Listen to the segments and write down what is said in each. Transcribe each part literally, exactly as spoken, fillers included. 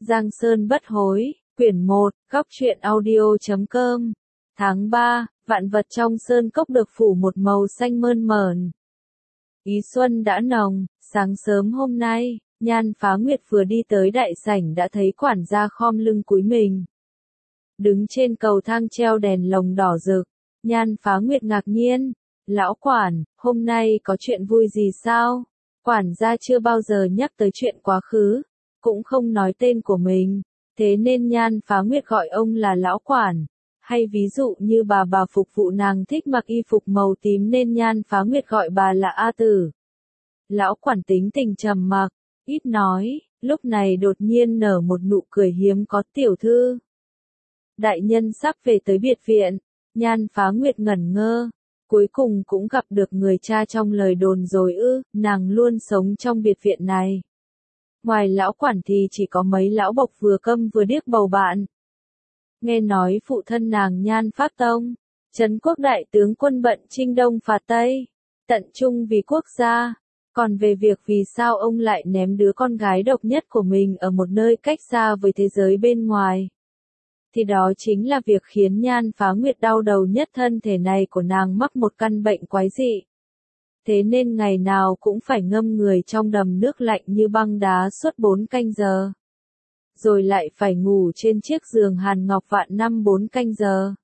Giang Sơn bất hối, quyển một, góc truyện audio chấm com. Tháng ba, vạn vật trong sơn cốc được phủ một màu xanh mơn mởn. Ý xuân đã nồng, sáng sớm hôm nay, Nhan Phá Nguyệt vừa đi tới đại sảnh đã thấy quản gia khom lưng cúi mình. Đứng trên cầu thang treo đèn lồng đỏ rực, Nhan Phá Nguyệt ngạc nhiên, lão quản, hôm nay có chuyện vui gì sao? Quản gia chưa bao giờ nhắc tới chuyện quá khứ, cũng không nói tên của mình, thế nên Nhan Phá Nguyệt gọi ông là lão quản. Hay ví dụ như bà bà phục vụ nàng thích mặc y phục màu tím nên Nhan Phá Nguyệt gọi bà là A Tử. Lão quản tính tình trầm mặc, ít nói, lúc này đột nhiên nở một nụ cười hiếm có. Tiểu thư, đại nhân sắp về tới biệt viện. Nhan Phá Nguyệt ngẩn ngơ, cuối cùng cũng gặp được người cha trong lời đồn rồi ư? Nàng luôn sống trong biệt viện này. Ngoài lão quản thì chỉ có mấy lão bộc vừa câm vừa điếc bầu bạn. Nghe nói phụ thân nàng Nhan Phát Tông, Trấn Quốc đại tướng quân bận chinh đông phạt Tây, tận trung vì quốc gia. Còn về việc vì sao ông lại ném đứa con gái độc nhất của mình ở một nơi cách xa với thế giới bên ngoài, thì đó chính là việc khiến Nhan Phá Nguyệt đau đầu nhất. Thân thể này của nàng mắc một căn bệnh quái dị, thế nên ngày nào cũng phải ngâm người trong đầm nước lạnh như băng đá suốt bốn canh giờ. Rồi lại phải ngủ trên chiếc giường hàn ngọc vạn năm bốn canh giờ.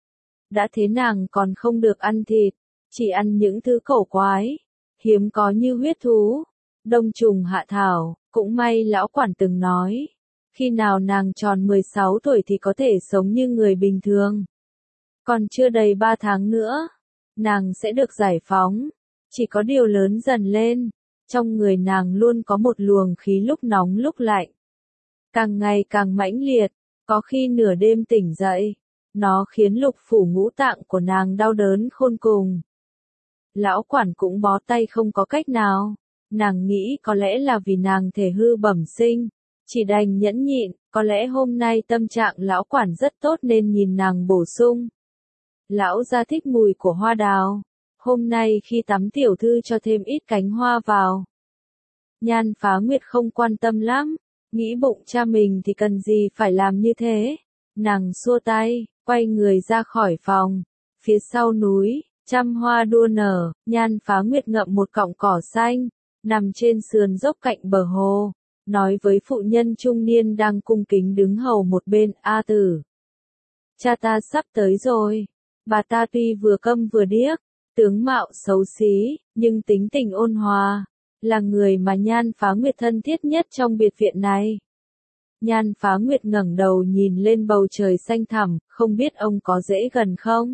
Đã thế nàng còn không được ăn thịt, chỉ ăn những thứ cổ quái, hiếm có như huyết thú, đông trùng hạ thảo. Cũng may lão quản từng nói, khi nào nàng tròn mười sáu tuổi thì có thể sống như người bình thường. Còn chưa đầy ba tháng nữa, nàng sẽ được giải phóng. Chỉ có điều lớn dần lên, trong người nàng luôn có một luồng khí lúc nóng lúc lạnh, càng ngày càng mãnh liệt, có khi nửa đêm tỉnh dậy, nó khiến lục phủ ngũ tạng của nàng đau đớn khôn cùng. Lão quản cũng bó tay không có cách nào, nàng nghĩ có lẽ là vì nàng thể hư bẩm sinh, chỉ đành nhẫn nhịn. Có lẽ hôm nay tâm trạng lão quản rất tốt nên nhìn nàng bổ sung. Lão gia thích mùi của hoa đào, hôm nay khi tắm tiểu thư cho thêm ít cánh hoa vào. Nhan Phá Nguyệt không quan tâm lắm, nghĩ bụng cha mình thì cần gì phải làm như thế. Nàng xua tay, quay người ra khỏi phòng. Phía sau núi, trăm hoa đua nở, Nhan Phá Nguyệt ngậm một cọng cỏ xanh, nằm trên sườn dốc cạnh bờ hồ, nói với phụ nhân trung niên đang cung kính đứng hầu một bên. A Tử, cha ta sắp tới rồi. Bà ta tuy vừa câm vừa điếc, tướng mạo xấu xí, nhưng tính tình ôn hòa, là người mà Nhan Phá Nguyệt thân thiết nhất trong biệt viện này. Nhan Phá Nguyệt ngẩng đầu nhìn lên bầu trời xanh thẳm, không biết ông có dễ gần không?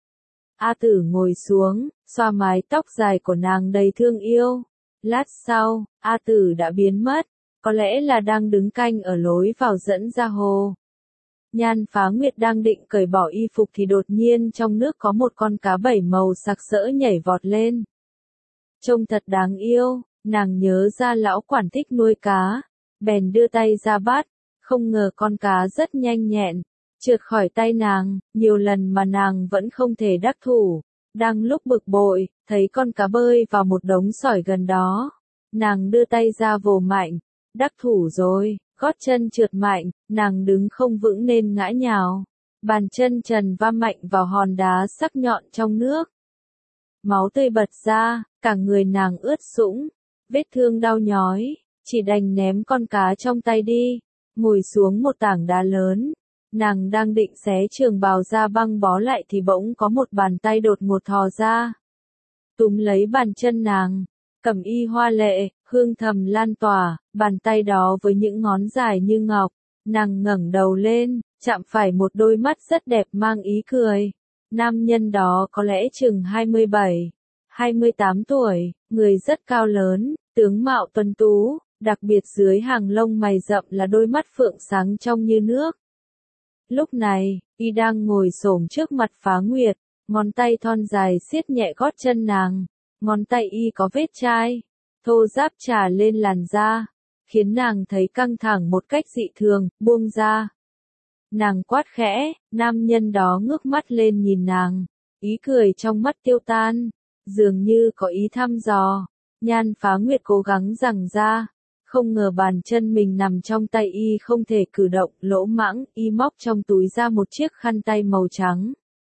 A Tử ngồi xuống, xoa mái tóc dài của nàng đầy thương yêu. Lát sau, A Tử đã biến mất, có lẽ là đang đứng canh ở lối vào dẫn ra hồ. Nhan Phá Nguyệt đang định cởi bỏ y phục thì đột nhiên trong nước có một con cá bảy màu sặc sỡ nhảy vọt lên. Trông thật đáng yêu, nàng nhớ ra lão quản thích nuôi cá, bèn đưa tay ra bắt, không ngờ con cá rất nhanh nhẹn, trượt khỏi tay nàng, nhiều lần mà nàng vẫn không thể đắc thủ. Đang lúc bực bội, thấy con cá bơi vào một đống sỏi gần đó, nàng đưa tay ra vồ mạnh, đắc thủ rồi. Gót chân trượt mạnh, nàng đứng không vững nên ngã nhào. Bàn chân trần va mạnh vào hòn đá sắc nhọn trong nước. Máu tươi bật ra, cả người nàng ướt sũng, vết thương đau nhói, chỉ đành ném con cá trong tay đi, ngồi xuống một tảng đá lớn. Nàng đang định xé trường bào ra băng bó lại thì bỗng có một bàn tay đột ngột thò ra, túm lấy bàn chân nàng. Cẩm y hoa lệ, hương thầm lan tỏa, bàn tay đó với những ngón dài như ngọc. Nàng ngẩng đầu lên, chạm phải một đôi mắt rất đẹp mang ý cười. Nam nhân đó có lẽ chừng hai mươi bảy, hai mươi tám tuổi, người rất cao lớn, tướng mạo tuấn tú, đặc biệt dưới hàng lông mày rậm là đôi mắt phượng sáng trong như nước. Lúc này, y đang ngồi xổm trước mặt Phá Nguyệt, ngón tay thon dài siết nhẹ gót chân nàng. Ngón tay y có vết chai, thô ráp trà lên làn da, khiến nàng thấy căng thẳng một cách dị thường. Buông ra. Nàng quát khẽ, nam nhân đó ngước mắt lên nhìn nàng, ý cười trong mắt tiêu tan, dường như có ý thăm dò. Nhan Phá Nguyệt cố gắng giằng ra, Không ngờ bàn chân mình nằm trong tay y không thể cử động, lỗ mãng, y móc trong túi ra một chiếc khăn tay màu trắng.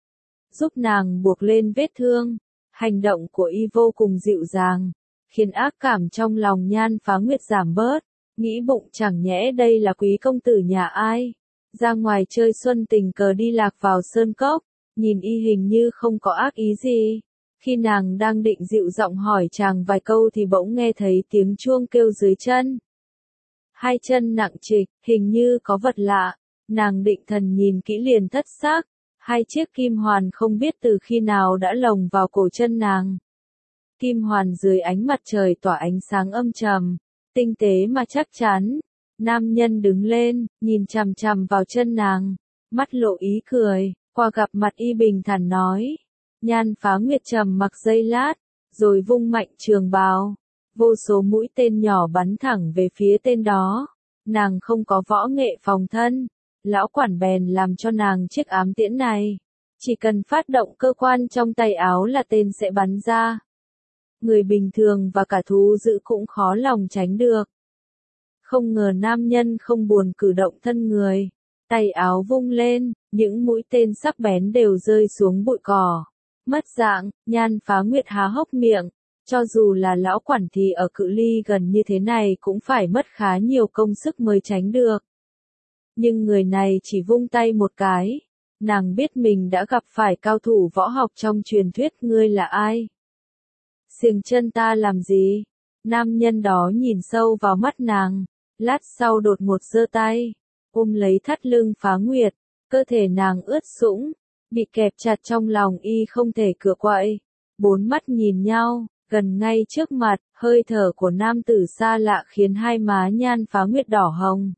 Giúp nàng buộc lên vết thương, hành động của y vô cùng dịu dàng, khiến ác cảm trong lòng Nhan Phá Nguyệt giảm bớt, nghĩ bụng chẳng nhẽ đây là quý công tử nhà ai, ra ngoài chơi xuân tình cờ đi lạc vào sơn cốc, nhìn y hình như không có ác ý gì. Khi nàng đang định dịu giọng hỏi chàng vài câu thì bỗng nghe thấy tiếng chuông kêu dưới chân. Hai chân nặng trịch, hình như có vật lạ, nàng định thần nhìn kỹ liền thất xác, hai chiếc kim hoàn không biết từ khi nào đã lồng vào cổ chân nàng. Kim hoàn dưới ánh mặt trời tỏa ánh sáng âm trầm, tinh tế mà chắc chắn. Nam nhân đứng lên, nhìn chằm chằm vào chân nàng, mắt lộ ý cười, qua gặp mặt y bình thản nói. Nhan Phá Nguyệt trầm mặc giây lát, rồi vung mạnh trường bào, vô số mũi tên nhỏ bắn thẳng về phía tên đó. Nàng không có võ nghệ phòng thân, lão quản bèn làm cho nàng chiếc ám tiễn này, chỉ cần phát động cơ quan trong tay áo là tên sẽ bắn ra. Người bình thường và cả thú dữ cũng khó lòng tránh được. Không ngờ nam nhân không buồn cử động thân người, tay áo vung lên, những mũi tên sắc bén đều rơi xuống bụi cỏ. Mất dạng, Nhan Phá Nguyệt há hốc miệng, cho dù là lão quản thì ở cự ly gần như thế này cũng phải mất khá nhiều công sức mới tránh được. Nhưng người này chỉ vung tay một cái, nàng biết mình đã gặp phải cao thủ võ học trong truyền thuyết. Ngươi là ai? Xiềng chân ta làm gì? Nam nhân đó nhìn sâu vào mắt nàng, lát sau đột ngột giơ tay, ôm lấy thắt lưng Phá Nguyệt, cơ thể nàng ướt sũng, bị kẹp chặt trong lòng y không thể cựa quậy. Bốn mắt nhìn nhau, gần ngay trước mặt, hơi thở của nam tử xa lạ khiến hai má Nhan Phá Nguyệt đỏ hồng.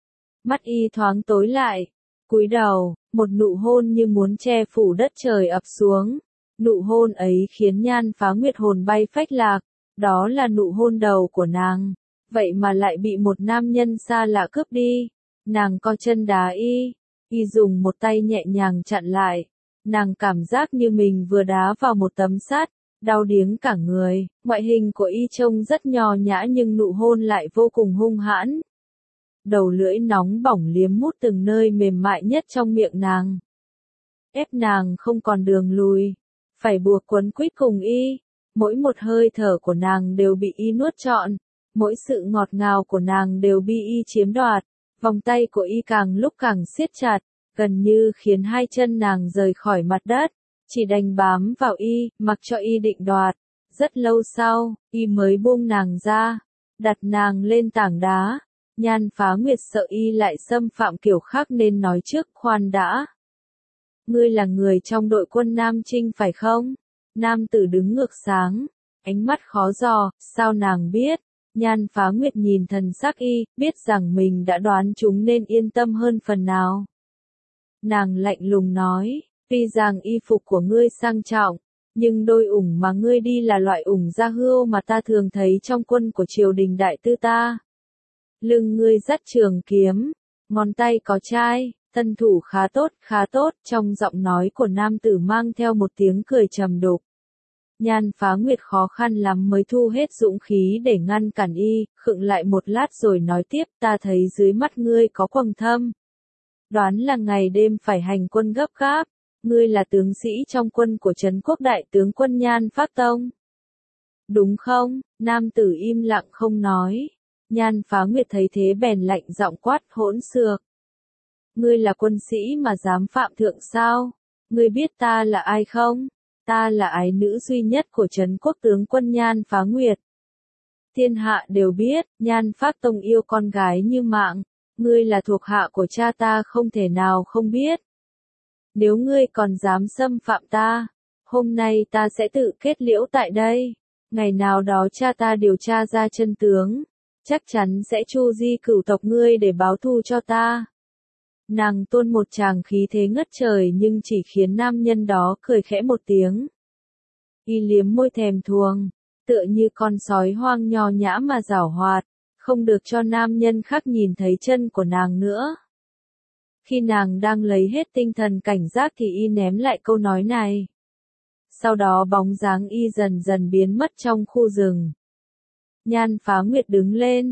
Mắt y thoáng tối lại, cúi đầu, một nụ hôn như muốn che phủ đất trời ập xuống. Nụ hôn ấy khiến Nhan Phá Nguyệt hồn bay phách lạc, đó là nụ hôn đầu của nàng, vậy mà lại bị một nam nhân xa lạ cướp đi. Nàng co chân đá y, y dùng một tay nhẹ nhàng chặn lại, nàng cảm giác như mình vừa đá vào một tấm sắt, đau điếng cả người. Ngoại hình của y trông rất nho nhã nhưng nụ hôn lại vô cùng hung hãn. Đầu lưỡi nóng bỏng liếm mút từng nơi mềm mại nhất trong miệng nàng, ép nàng không còn đường lùi, phải buộc quấn quýt cùng y. Mỗi một hơi thở của nàng đều bị y nuốt trọn, mỗi sự ngọt ngào của nàng đều bị y chiếm đoạt. Vòng tay của y càng lúc càng siết chặt, gần như khiến hai chân nàng rời khỏi mặt đất, chỉ đành bám vào y, mặc cho y định đoạt. Rất lâu sau, y mới buông nàng ra, đặt nàng lên tảng đá. Nhan Phá Nguyệt sợ y lại xâm phạm kiểu khác nên nói trước. Khoan đã. Ngươi là người trong đội quân Nam Trinh phải không? Nam tử đứng ngược sáng, ánh mắt khó dò, sao nàng biết? Nhan Phá Nguyệt nhìn thần sắc y, biết rằng mình đã đoán chúng nên yên tâm hơn phần nào. Nàng lạnh lùng nói, tuy rằng y phục của ngươi sang trọng, nhưng đôi ủng mà ngươi đi là loại ủng da hươu mà ta thường thấy trong quân của triều đình đại tư ta. Lưng ngươi dắt trường kiếm, ngón tay có chai, thân thủ khá tốt, khá tốt, trong giọng nói của nam tử mang theo một tiếng cười trầm đục. Nhan Phá Nguyệt khó khăn lắm mới thu hết dũng khí để ngăn cản y, khựng lại một lát rồi nói tiếp, ta thấy dưới mắt ngươi có quầng thâm. Đoán là ngày đêm phải hành quân gấp gáp, ngươi là tướng sĩ trong quân của Trấn Quốc đại tướng quân Nhan Phác Tông. Đúng không? Nam tử im lặng không nói. Nhan Phá Nguyệt thấy thế bèn lạnh giọng quát, hỗn xược. Ngươi là quân sĩ mà dám phạm thượng sao? Ngươi biết ta là ai không? Ta là ái nữ duy nhất của Trấn Quốc tướng quân Nhan Phá Nguyệt. Thiên hạ đều biết, Nhan Phác Tông yêu con gái như mạng, ngươi là thuộc hạ của cha ta không thể nào không biết. Nếu ngươi còn dám xâm phạm ta, hôm nay ta sẽ tự kết liễu tại đây. Ngày nào đó cha ta điều tra ra chân tướng, chắc chắn sẽ tru di cửu tộc ngươi để báo thù cho ta. Nàng tuôn một tràng khí thế ngất trời nhưng chỉ khiến nam nhân đó cười khẽ một tiếng. Y liếm môi thèm thuồng, tựa như con sói hoang nho nhã mà giảo hoạt, không được cho nam nhân khác nhìn thấy chân của nàng nữa. Khi nàng đang lấy hết tinh thần cảnh giác thì y ném lại câu nói này. Sau đó bóng dáng y dần dần biến mất trong khu rừng. Nhan Phá Nguyệt đứng lên,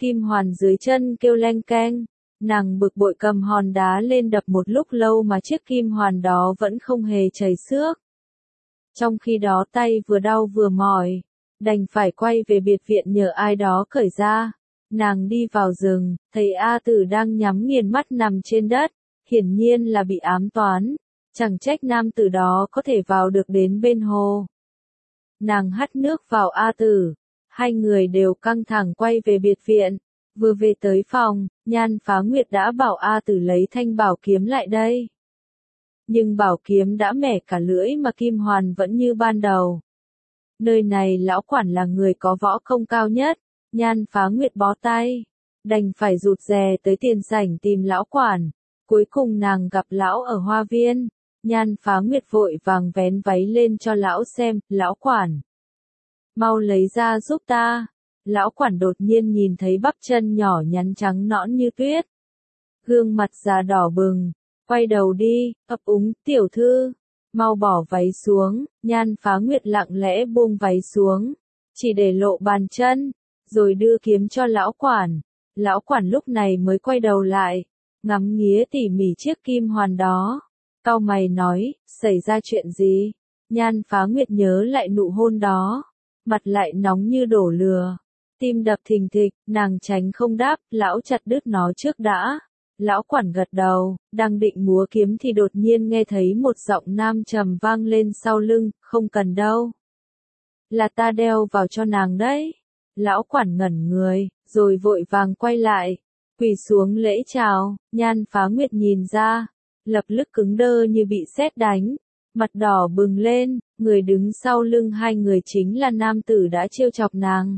kim hoàn dưới chân kêu leng keng. Nàng bực bội cầm hòn đá lên đập một lúc lâu mà chiếc kim hoàn đó vẫn không hề chảy xước. Trong khi đó tay vừa đau vừa mỏi, đành phải quay về biệt viện nhờ ai đó cởi ra. Nàng đi vào rừng, thấy A Tử đang nhắm nghiền mắt nằm trên đất, hiển nhiên là bị ám toán, chẳng trách nam tử đó có thể vào được đến bên hồ. Nàng hắt nước vào A Tử, hai người đều căng thẳng quay về biệt viện, vừa về tới phòng, Nhan Phá Nguyệt đã bảo A Tử lấy thanh bảo kiếm lại đây. Nhưng bảo kiếm đã mẻ cả lưỡi mà kim hoàn vẫn như ban đầu. Nơi này lão quản là người có võ công cao nhất, Nhan Phá Nguyệt bó tay, đành phải rụt rè tới tiền sảnh tìm lão quản. Cuối cùng nàng gặp lão ở hoa viên, Nhan Phá Nguyệt vội vàng vén váy lên cho lão xem, lão quản. Mau lấy ra giúp ta. Lão quản đột nhiên nhìn thấy bắp chân nhỏ nhắn trắng nõn như tuyết. Gương mặt già đỏ bừng, quay đầu đi, ấp úng, tiểu thư, mau bỏ váy xuống. Nhan Phá Nguyệt lặng lẽ buông váy xuống, chỉ để lộ bàn chân, rồi đưa kiếm cho lão quản. Lão quản lúc này mới quay đầu lại, ngắm nghía tỉ mỉ chiếc kim hoàn đó. Cau mày nói, xảy ra chuyện gì? Nhan Phá Nguyệt nhớ lại nụ hôn đó, mặt lại nóng như đổ lửa. Tim đập thình thịch, nàng tránh không đáp, lão chặt đứt nó trước đã. Lão quản gật đầu, đang định múa kiếm thì đột nhiên nghe thấy một giọng nam trầm vang lên sau lưng, không cần đâu. Là ta đeo vào cho nàng đấy. Lão quản ngẩn người, rồi vội vàng quay lại, quỳ xuống lễ chào. Nhan Phá Nguyệt nhìn ra, lập tức cứng đơ như bị sét đánh, mặt đỏ bừng lên, người đứng sau lưng hai người chính là nam tử đã trêu chọc nàng.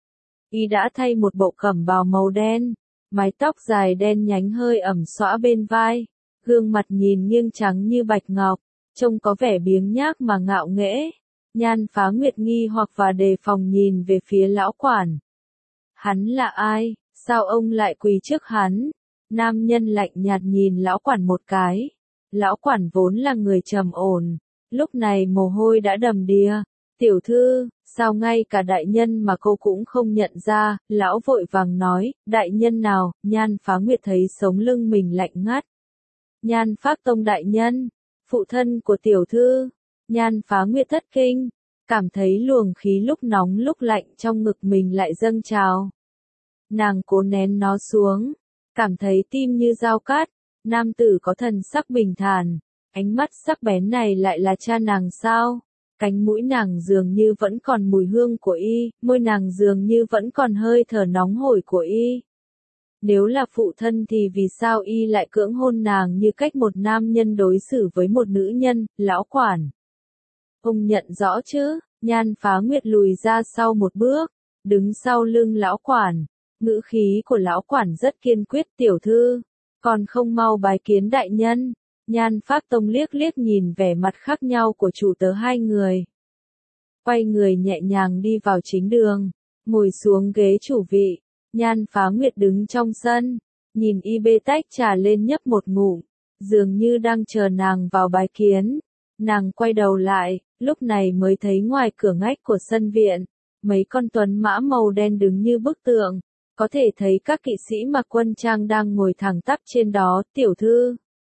Y đã thay một bộ cẩm bào màu đen, mái tóc dài đen nhánh hơi ẩm xõa bên vai, gương mặt nhìn nghiêng trắng như bạch ngọc, trông có vẻ biếng nhác mà ngạo nghễ. Nhan Phá Nguyệt nghi hoặc và đề phòng nhìn về phía lão quản. Hắn là ai, sao ông lại quỳ trước hắn? Nam nhân lạnh nhạt nhìn lão quản một cái. Lão quản vốn là người trầm ổn, lúc này mồ hôi đã đầm đìa. Tiểu thư, sao ngay cả đại nhân mà cô cũng không nhận ra? Lão vội vàng nói, đại nhân nào? Nhan Phá Nguyệt thấy sống lưng mình lạnh ngắt. Nhan Phác Tông đại nhân, phụ thân của tiểu thư. Nhan Phá Nguyệt thất kinh, cảm thấy luồng khí lúc nóng lúc lạnh trong ngực mình lại dâng trào. Nàng cố nén nó xuống, cảm thấy tim như dao cắt. Nam tử có thần sắc bình thản, ánh mắt sắc bén này lại là cha nàng sao? Cánh mũi nàng dường như vẫn còn mùi hương của y, môi nàng dường như vẫn còn hơi thở nóng hổi của y. Nếu là phụ thân thì vì sao y lại cưỡng hôn nàng như cách một nam nhân đối xử với một nữ nhân? Lão quản, ông nhận rõ chứ? Nhan Phá Nguyệt lùi ra sau một bước, đứng sau lưng lão quản. Ngữ khí của lão quản rất kiên quyết, tiểu thư, còn không mau bái kiến đại nhân. Nhan Phác Tông liếc liếc nhìn vẻ mặt khác nhau của chủ tớ hai người. Quay người nhẹ nhàng đi vào chính đường, ngồi xuống ghế chủ vị. Nhan Phá Nguyệt đứng trong sân, nhìn y bê tách trà lên nhấp một ngụm, dường như đang chờ nàng vào bái kiến. Nàng quay đầu lại, lúc này mới thấy ngoài cửa ngách của sân viện, mấy con tuấn mã màu đen đứng như bức tượng, có thể thấy các kỵ sĩ mặc quân trang đang ngồi thẳng tắp trên đó. Tiểu thư,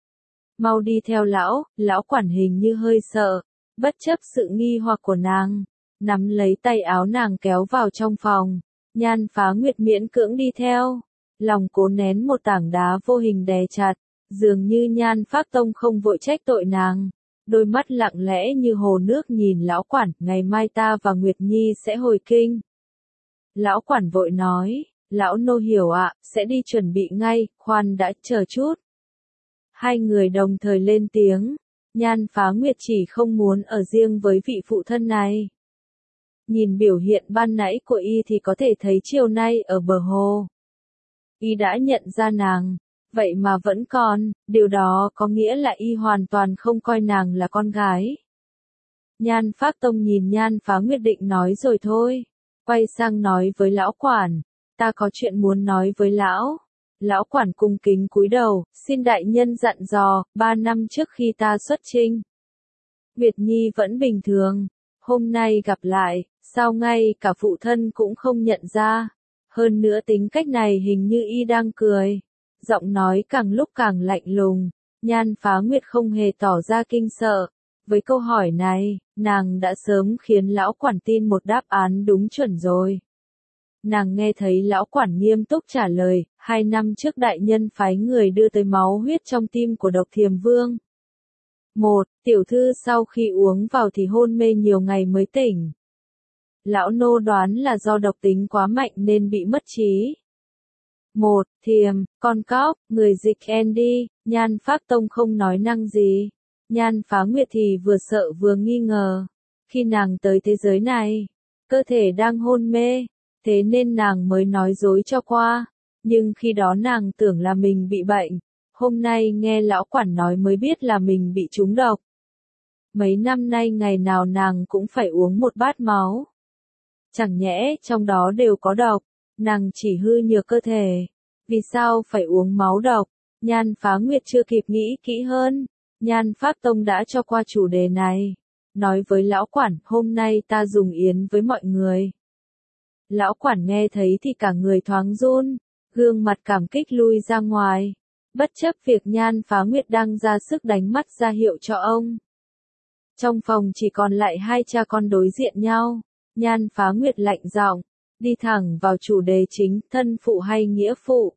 mau đi theo lão. Lão quản hình như hơi sợ, bất chấp sự nghi hoặc của nàng, nắm lấy tay áo nàng kéo vào trong phòng. Nhan Phá Nguyệt miễn cưỡng đi theo, lòng cố nén một tảng đá vô hình đè chặt, dường như Nhan Phác Tông không vội trách tội nàng. Đôi mắt lặng lẽ như hồ nước nhìn lão quản, ngày mai ta và Nguyệt Nhi sẽ hồi kinh. Lão quản vội nói, lão nô hiểu ạ, sẽ đi chuẩn bị ngay, khoan đã, chờ chút. Hai người đồng thời lên tiếng, Nhan Phá Nguyệt chỉ không muốn ở riêng với vị phụ thân này. Nhìn biểu hiện ban nãy của y thì có thể thấy chiều nay ở bờ hồ, y đã nhận ra nàng, vậy mà vẫn còn, điều đó có nghĩa là y hoàn toàn không coi nàng là con gái. Nhan Phác Tông nhìn Nhan Phá Nguyệt định nói rồi thôi, quay sang nói với lão quản, ta có chuyện muốn nói với lão. Lão quản cung kính cúi đầu, xin đại nhân dặn dò, ba năm trước khi ta xuất chinh, Nguyệt Nhi vẫn bình thường, hôm nay gặp lại, sao ngay cả phụ thân cũng không nhận ra, Hơn nữa tính cách này hình như y đang cười. Giọng nói càng lúc càng lạnh lùng. Nhan Phá Nguyệt không hề tỏ ra kinh sợ. Với câu hỏi này, nàng đã sớm khiến lão quản tin một đáp án đúng chuẩn rồi. Nàng nghe thấy lão quản nghiêm túc trả lời, hai năm trước đại nhân phái người đưa tới máu huyết trong tim của Độc Thiềm Vương. Một, tiểu thư sau khi uống vào thì hôn mê nhiều ngày mới tỉnh. Lão nô đoán là do độc tính quá mạnh nên bị mất trí. Một, Thiềm, con cóc, người dịch Andy, Nhan Pháp Tông không nói năng gì. Nhan Phá Nguyệt thì vừa sợ vừa nghi ngờ. Khi nàng tới thế giới này, cơ thể đang hôn mê, thế nên nàng mới nói dối cho qua. Nhưng khi đó nàng tưởng là mình bị bệnh. Hôm nay nghe lão quản nói mới biết là mình bị trúng độc. Mấy năm nay ngày nào nàng cũng phải uống một bát máu. Chẳng nhẽ trong đó đều có độc, nàng chỉ hư nhược cơ thể. Vì sao phải uống máu độc? Nhan Phá Nguyệt chưa kịp nghĩ kỹ hơn. Nhan Pháp Tông đã cho qua chủ đề này. Nói với lão quản, hôm nay ta dùng yến với mọi người. Lão quản nghe thấy thì cả người thoáng run, gương mặt cảm kích lui ra ngoài. Bất chấp việc Nhan Phá Nguyệt đang ra sức đánh mắt ra hiệu cho ông. Trong phòng chỉ còn lại hai cha con đối diện nhau. Nhan Phá Nguyệt lạnh giọng, đi thẳng vào chủ đề chính, thân phụ hay nghĩa phụ.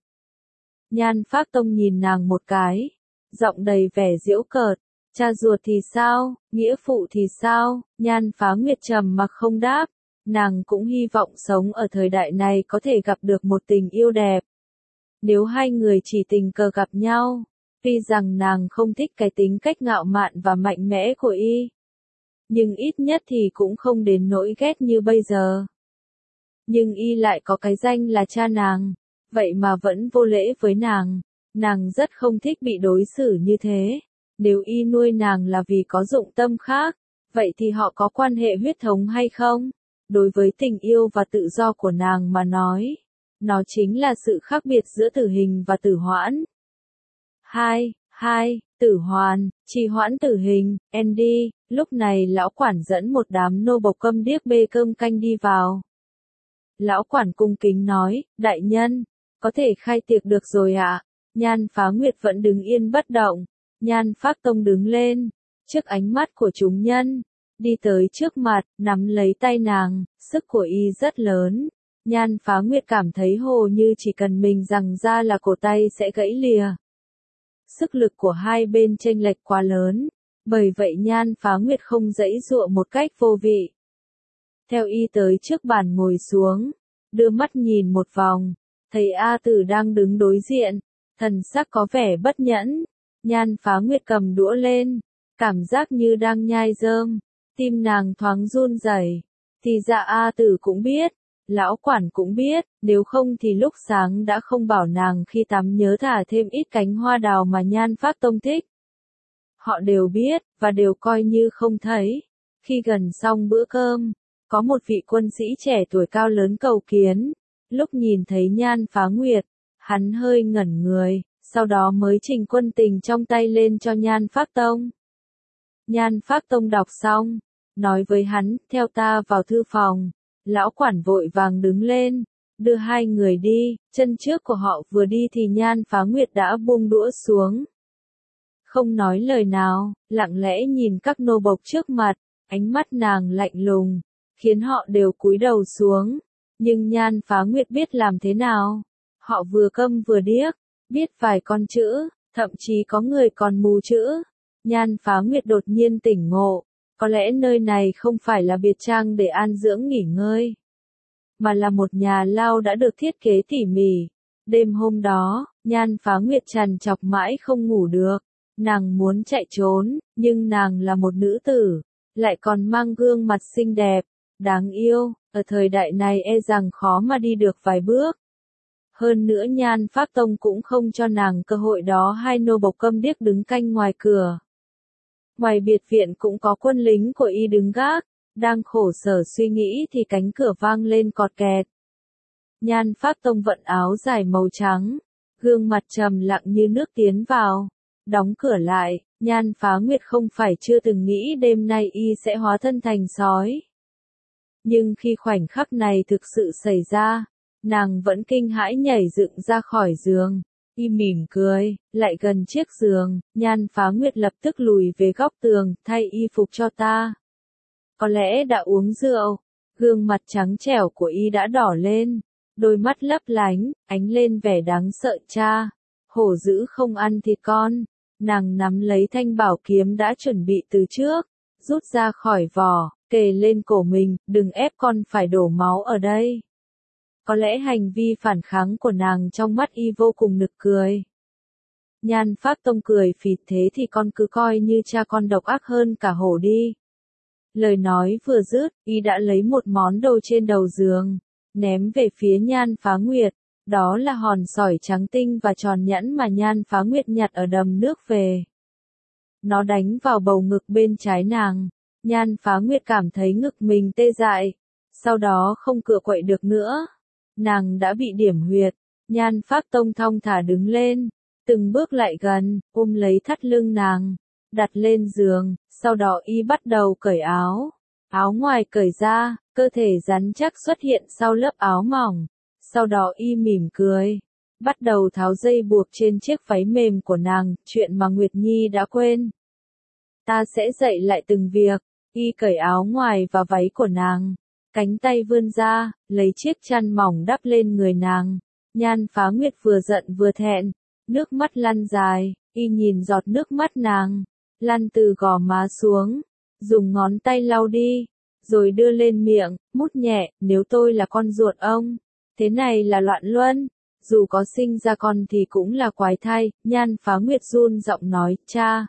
Nhan Pháp Tông nhìn nàng một cái, giọng đầy vẻ giễu cợt, cha ruột thì sao, nghĩa phụ thì sao? Nhan Phá Nguyệt trầm mặc không đáp, nàng cũng hy vọng sống ở thời đại này có thể gặp được một tình yêu đẹp. Nếu hai người chỉ tình cờ gặp nhau, tuy rằng nàng không thích cái tính cách ngạo mạn và mạnh mẽ của y, nhưng ít nhất thì cũng không đến nỗi ghét như bây giờ. Nhưng y lại có cái danh là cha nàng, vậy mà vẫn vô lễ với nàng, nàng rất không thích bị đối xử như thế. Nếu y nuôi nàng là vì có dụng tâm khác, vậy thì họ có quan hệ huyết thống hay không? Đối với tình yêu và tự do của nàng mà nói, nó chính là sự khác biệt giữa tử hình và tử hoãn. Hai, hai, tử hoàn, trì hoãn tử hình, Andy, lúc này lão quản dẫn một đám nô bộc câm điếc bê cơm canh đi vào. Lão quản cung kính nói, đại nhân, có thể khai tiệc được rồi ạ. À? Nhan Phá Nguyệt vẫn đứng yên bất động. Nhan Pháp Tông đứng lên, trước ánh mắt của chúng nhân, đi tới trước mặt, nắm lấy tay nàng, sức của y rất lớn. Nhan Phá Nguyệt cảm thấy hồ như chỉ cần mình giằng ra là cổ tay sẽ gãy lìa. Sức lực của hai bên chênh lệch quá lớn, bởi vậy Nhan Phá Nguyệt không giãy giụa một cách vô vị. Theo y tới trước bàn ngồi xuống, đưa mắt nhìn một vòng, thấy A Tử đang đứng đối diện, thần sắc có vẻ bất nhẫn. Nhan Phá Nguyệt cầm đũa lên, cảm giác như đang nhai rơm, tim nàng thoáng run rẩy. Thì ra A Tử cũng biết, lão quản cũng biết, nếu không thì lúc sáng đã không bảo nàng khi tắm nhớ thả thêm ít cánh hoa đào mà Nhan Pháp Tông thích. Họ đều biết, và đều coi như không thấy. Khi gần xong bữa cơm, có một vị quân sĩ trẻ tuổi cao lớn cầu kiến. Lúc nhìn thấy Nhan Phá Nguyệt, hắn hơi ngẩn người, sau đó mới trình quân tình trong tay lên cho Nhan Pháp Tông. Nhan Pháp Tông đọc xong, nói với hắn, theo ta vào thư phòng. Lão quản vội vàng đứng lên, đưa hai người đi, chân trước của họ vừa đi thì Nhan Phá Nguyệt đã buông đũa xuống. Không nói lời nào, lặng lẽ nhìn các nô bộc trước mặt, ánh mắt nàng lạnh lùng, khiến họ đều cúi đầu xuống. Nhưng Nhan Phá Nguyệt biết làm thế nào. Họ vừa câm vừa điếc, biết vài con chữ, thậm chí có người còn mù chữ. Nhan Phá Nguyệt đột nhiên tỉnh ngộ, có lẽ nơi này không phải là biệt trang để an dưỡng nghỉ ngơi, mà là một nhà lao đã được thiết kế tỉ mỉ. Đêm hôm đó, Nhan Phá Nguyệt trằn trọc mãi không ngủ được. Nàng muốn chạy trốn, nhưng nàng là một nữ tử, lại còn mang gương mặt xinh đẹp, đáng yêu, ở thời đại này e rằng khó mà đi được vài bước. Hơn nữa Nhan Pháp Tông cũng không cho nàng cơ hội đó. Hai nô bộc câm điếc đứng canh ngoài cửa. Ngoài biệt viện cũng có quân lính của y đứng gác, đang khổ sở suy nghĩ thì cánh cửa vang lên cọt kẹt. Nhan Pháp Tông vận áo dài màu trắng, gương mặt trầm lặng như nước tiến vào, đóng cửa lại. Nhan Phá Nguyệt không phải chưa từng nghĩ đêm nay y sẽ hóa thân thành sói. Nhưng khi khoảnh khắc này thực sự xảy ra, Nàng vẫn kinh hãi nhảy dựng ra khỏi giường. Y mỉm cười, lại gần chiếc giường, Nhan Phá Nguyệt lập tức lùi về góc tường, thay y phục cho ta. Có lẽ đã uống rượu, gương mặt trắng trẻo của y đã đỏ lên, đôi mắt lấp lánh, ánh lên vẻ đáng sợ. Cha, hổ dữ không ăn thịt con. Nàng nắm lấy thanh bảo kiếm đã chuẩn bị từ trước, rút ra khỏi vỏ, kề lên cổ mình, đừng ép con phải đổ máu ở đây. Có lẽ hành vi phản kháng của nàng trong mắt y vô cùng nực cười. Nhan Phác Tông cười phì, thế thì con cứ coi như cha con độc ác hơn cả hổ đi. Lời nói vừa dứt, y đã lấy một món đồ trên đầu giường, ném về phía Nhan Phá Nguyệt. Đó là hòn sỏi trắng tinh và tròn nhẵn mà Nhan Phá Nguyệt nhặt ở đầm nước về. Nó đánh vào bầu ngực bên trái nàng. Nhan Phá Nguyệt cảm thấy ngực mình tê dại. Sau đó không cựa quậy được nữa. Nàng đã bị điểm huyệt. Nhan Phác Tông thong thả đứng lên, từng bước lại gần, ôm lấy thắt lưng nàng, đặt lên giường, sau đó y bắt đầu cởi áo. Áo ngoài cởi ra, cơ thể rắn chắc xuất hiện sau lớp áo mỏng. Sau đó y mỉm cười, bắt đầu tháo dây buộc trên chiếc váy mềm của nàng, chuyện mà Nguyệt Nhi đã quên. Ta sẽ dạy lại từng việc. Y cởi áo ngoài và váy của nàng, cánh tay vươn ra, lấy chiếc chăn mỏng đắp lên người nàng. Nhan Phá Nguyệt vừa giận vừa thẹn, nước mắt lăn dài, y nhìn giọt nước mắt nàng, lăn từ gò má xuống, dùng ngón tay lau đi, rồi đưa lên miệng, mút nhẹ, nếu tôi là con ruột ông, thế này là loạn luân, dù có sinh ra con thì cũng là quái thai. Nhan Phá Nguyệt run giọng nói, cha.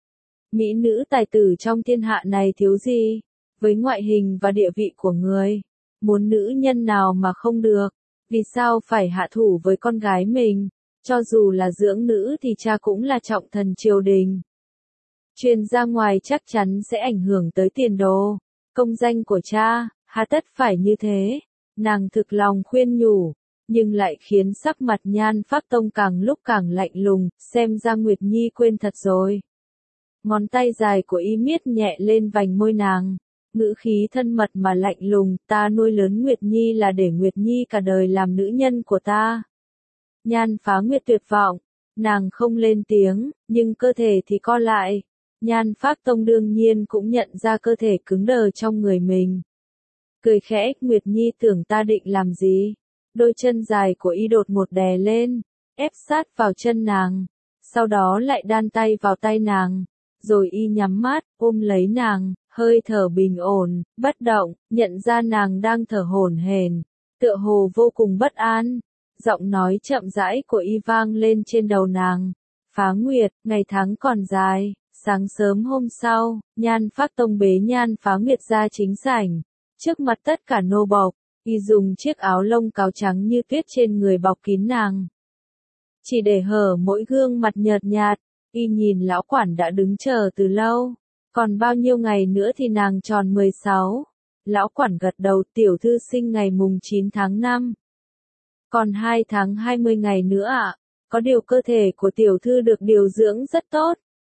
Mỹ nữ tài tử trong thiên hạ này thiếu gì, với ngoại hình và địa vị của người, muốn nữ nhân nào mà không được, vì sao phải hạ thủ với con gái mình, cho dù là dưỡng nữ thì cha cũng là trọng thần triều đình. Truyền ra ngoài chắc chắn sẽ ảnh hưởng tới tiền đồ, công danh của cha, hà tất phải như thế. Nàng thực lòng khuyên nhủ, nhưng lại khiến sắc mặt Nhan Phác Tông càng lúc càng lạnh lùng, xem ra Nguyệt Nhi quên thật rồi. Ngón tay dài của y miết nhẹ lên vành môi nàng, ngữ khí thân mật mà lạnh lùng, ta nuôi lớn Nguyệt Nhi là để Nguyệt Nhi cả đời làm nữ nhân của ta. Nhan Phá Nguyệt tuyệt vọng, nàng không lên tiếng, nhưng cơ thể thì co lại. Nhan Phác Tông đương nhiên cũng nhận ra cơ thể cứng đờ trong người mình. Cười khẽ, Nguyệt Nhi tưởng ta định làm gì? Đôi chân dài của y đột một đè lên, ép sát vào chân nàng, sau đó lại đan tay vào tay nàng, rồi y nhắm mắt, ôm lấy nàng, hơi thở bình ổn, bất động, nhận ra nàng đang thở hổn hển, tựa hồ vô cùng bất an. Giọng nói chậm rãi của y vang lên trên đầu nàng, Phá Nguyệt, ngày tháng còn dài. Sáng sớm hôm sau, Nhan Phác Tông bế Nhan Phá Nguyệt ra chính sảnh, trước mặt tất cả nô bộc, y dùng chiếc áo lông cáo trắng như tuyết trên người bọc kín nàng. Chỉ để hở mỗi gương mặt nhợt nhạt, y nhìn lão quản đã đứng chờ từ lâu, còn bao nhiêu ngày nữa thì nàng tròn mười sáu. Lão quản gật đầu, tiểu thư sinh ngày mùng chín tháng năm. Còn hai tháng hai mươi ngày nữa ạ, à? Có điều cơ thể của tiểu thư được điều dưỡng rất tốt.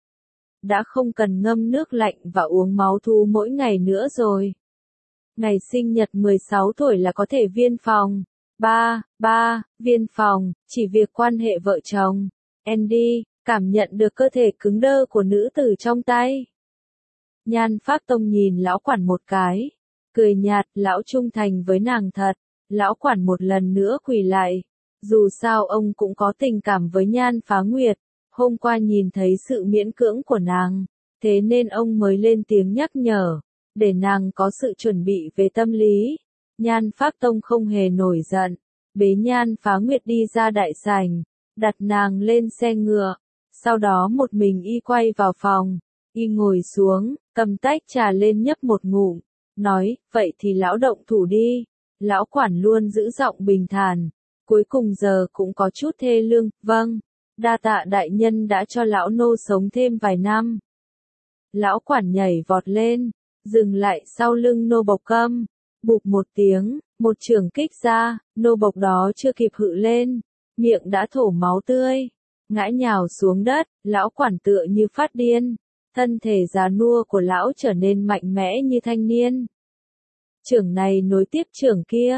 Đã không cần ngâm nước lạnh và uống máu thú mỗi ngày nữa rồi. Ngày sinh nhật mười sáu tuổi là có thể viên phòng. Ba, ba, viên phòng, chỉ việc quan hệ vợ chồng. Andy, cảm nhận được cơ thể cứng đơ của nữ tử trong tay. Nhan Phác Tông nhìn lão quản một cái, cười nhạt, lão trung thành với nàng thật. Lão quản một lần nữa quỳ lại. Dù sao ông cũng có tình cảm với Nhan Phá Nguyệt. Hôm qua nhìn thấy sự miễn cưỡng của nàng, thế nên ông mới lên tiếng nhắc nhở, để nàng có sự chuẩn bị về tâm lý. Nhan Phác Tông không hề nổi giận, bế Nhan Phá Nguyệt đi ra đại sảnh, đặt nàng lên xe ngựa, sau đó một mình y quay vào phòng, y ngồi xuống, cầm tách trà lên nhấp một ngụm, nói, vậy thì lão động thủ đi. Lão quản luôn giữ giọng bình thản, cuối cùng giờ cũng có chút thê lương, vâng. Đa tạ đại nhân đã cho lão nô sống thêm vài năm. Lão quản nhảy vọt lên, dừng lại sau lưng nô bộc câm, bụp một tiếng, một chưởng kích ra, nô bộc đó chưa kịp hự lên, miệng đã thổ máu tươi, ngã nhào xuống đất. Lão quản tựa như phát điên, thân thể già nua của lão trở nên mạnh mẽ như thanh niên. Chưởng này nối tiếp chưởng kia,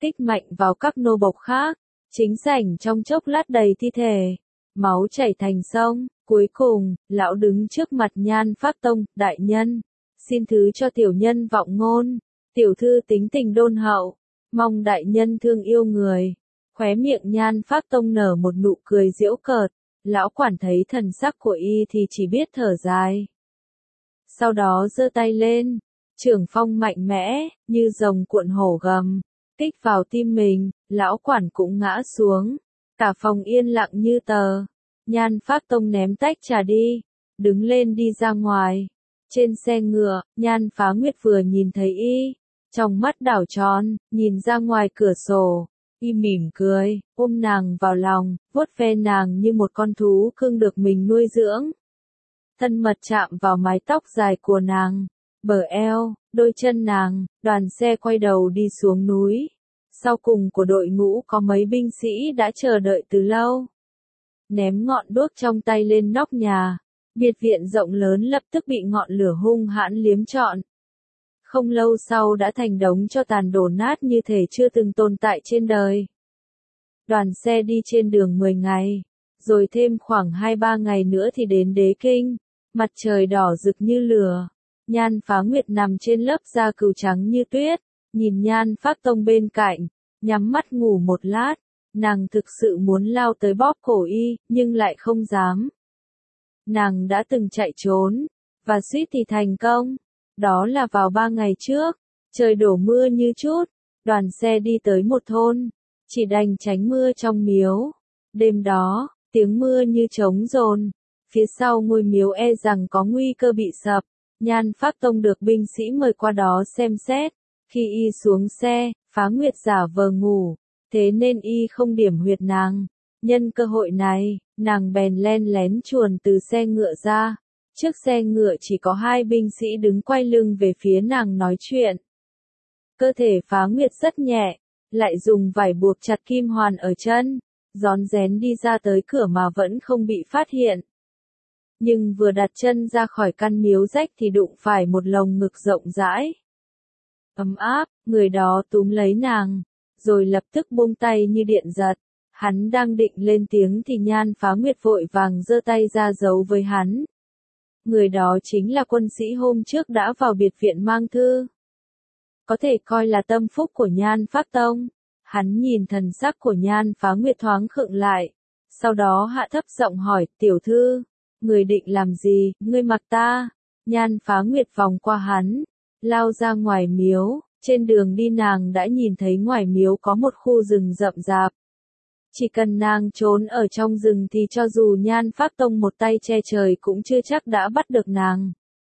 kích mạnh vào các nô bộc khác. Chính sảnh trong chốc lát đầy thi thể, máu chảy thành sông. Cuối cùng, lão đứng trước mặt Nhan Pháp Tông, đại nhân, xin thứ cho tiểu nhân vọng ngôn, tiểu thư tính tình đôn hậu, mong đại nhân thương yêu người. Khóe miệng Nhan Pháp Tông nở một nụ cười giễu cợt, lão quản thấy thần sắc của y thì chỉ biết thở dài. Sau đó giơ tay lên, trưởng phong mạnh mẽ, như rồng cuộn hổ gầm, kích vào tim mình, lão quản cũng ngã xuống, cả phòng yên lặng như tờ. Nhan Pháp Tông ném tách trà đi, đứng lên đi ra ngoài. Trên xe ngựa, Nhan Phá Nguyệt vừa nhìn thấy y, trong mắt đảo tròn, nhìn ra ngoài cửa sổ, y mỉm cười, ôm nàng vào lòng, vuốt ve nàng như một con thú cưng được mình nuôi dưỡng. Thân mật chạm vào mái tóc dài của nàng, bờ eo, đôi chân nàng. Đoàn xe quay đầu đi xuống núi. Sau cùng của đội ngũ có mấy binh sĩ đã chờ đợi từ lâu. Ném ngọn đuốc trong tay lên nóc nhà, biệt viện rộng lớn lập tức bị ngọn lửa hung hãn liếm trọn. Không lâu sau đã thành đống tro tàn đổ nát như thể chưa từng tồn tại trên đời. Đoàn xe đi trên đường mười ngày, rồi thêm khoảng hai ba ngày nữa thì đến Đế Kinh. Mặt trời đỏ rực như lửa, Nhan Phá Nguyệt nằm trên lớp da cừu trắng như tuyết, nhìn Nhan Pháp Tông bên cạnh, nhắm mắt ngủ một lát. Nàng thực sự muốn lao tới bóp cổ y, nhưng lại không dám. Nàng đã từng chạy trốn, và suýt thì thành công. Đó là vào ba ngày trước, trời đổ mưa như chút, đoàn xe đi tới một thôn, chỉ đành tránh mưa trong miếu. Đêm đó, tiếng mưa như trống dồn, phía sau ngôi miếu e rằng có nguy cơ bị sập. Nhan Pháp Tông được binh sĩ mời qua đó xem xét. Khi y xuống xe, Phá Nguyệt giả vờ ngủ, thế nên y không điểm huyệt nàng. Nhân cơ hội này, nàng bèn len lén chuồn từ xe ngựa ra. Trước xe ngựa chỉ có hai binh sĩ đứng quay lưng về phía nàng nói chuyện. Cơ thể Phá Nguyệt rất nhẹ, lại dùng vải buộc chặt kim hoàn ở chân, rón rén đi ra tới cửa mà vẫn không bị phát hiện. Nhưng vừa đặt chân ra khỏi căn miếu rách thì đụng phải một lồng ngực rộng rãi. Ấm áp, người đó túm lấy nàng, rồi lập tức buông tay như điện giật. Hắn đang định lên tiếng thì Nhan Phá Nguyệt vội vàng giơ tay ra giấu với hắn. Người đó chính là quân sĩ hôm trước đã vào biệt viện mang thư. Có thể coi là tâm phúc của Nhan Pháp Tông. Hắn nhìn thần sắc của Nhan Phá Nguyệt thoáng khựng lại. Sau đó hạ thấp giọng hỏi, tiểu thư, người định làm gì, ngươi mặc ta? Nhan Phá Nguyệt vòng qua hắn, lao ra ngoài miếu. Trên đường đi nàng đã nhìn thấy ngoài miếu có một khu rừng rậm rạp. Chỉ cần nàng trốn ở trong rừng thì cho dù Nhan Pháp Tông một tay che trời cũng chưa chắc đã bắt được nàng.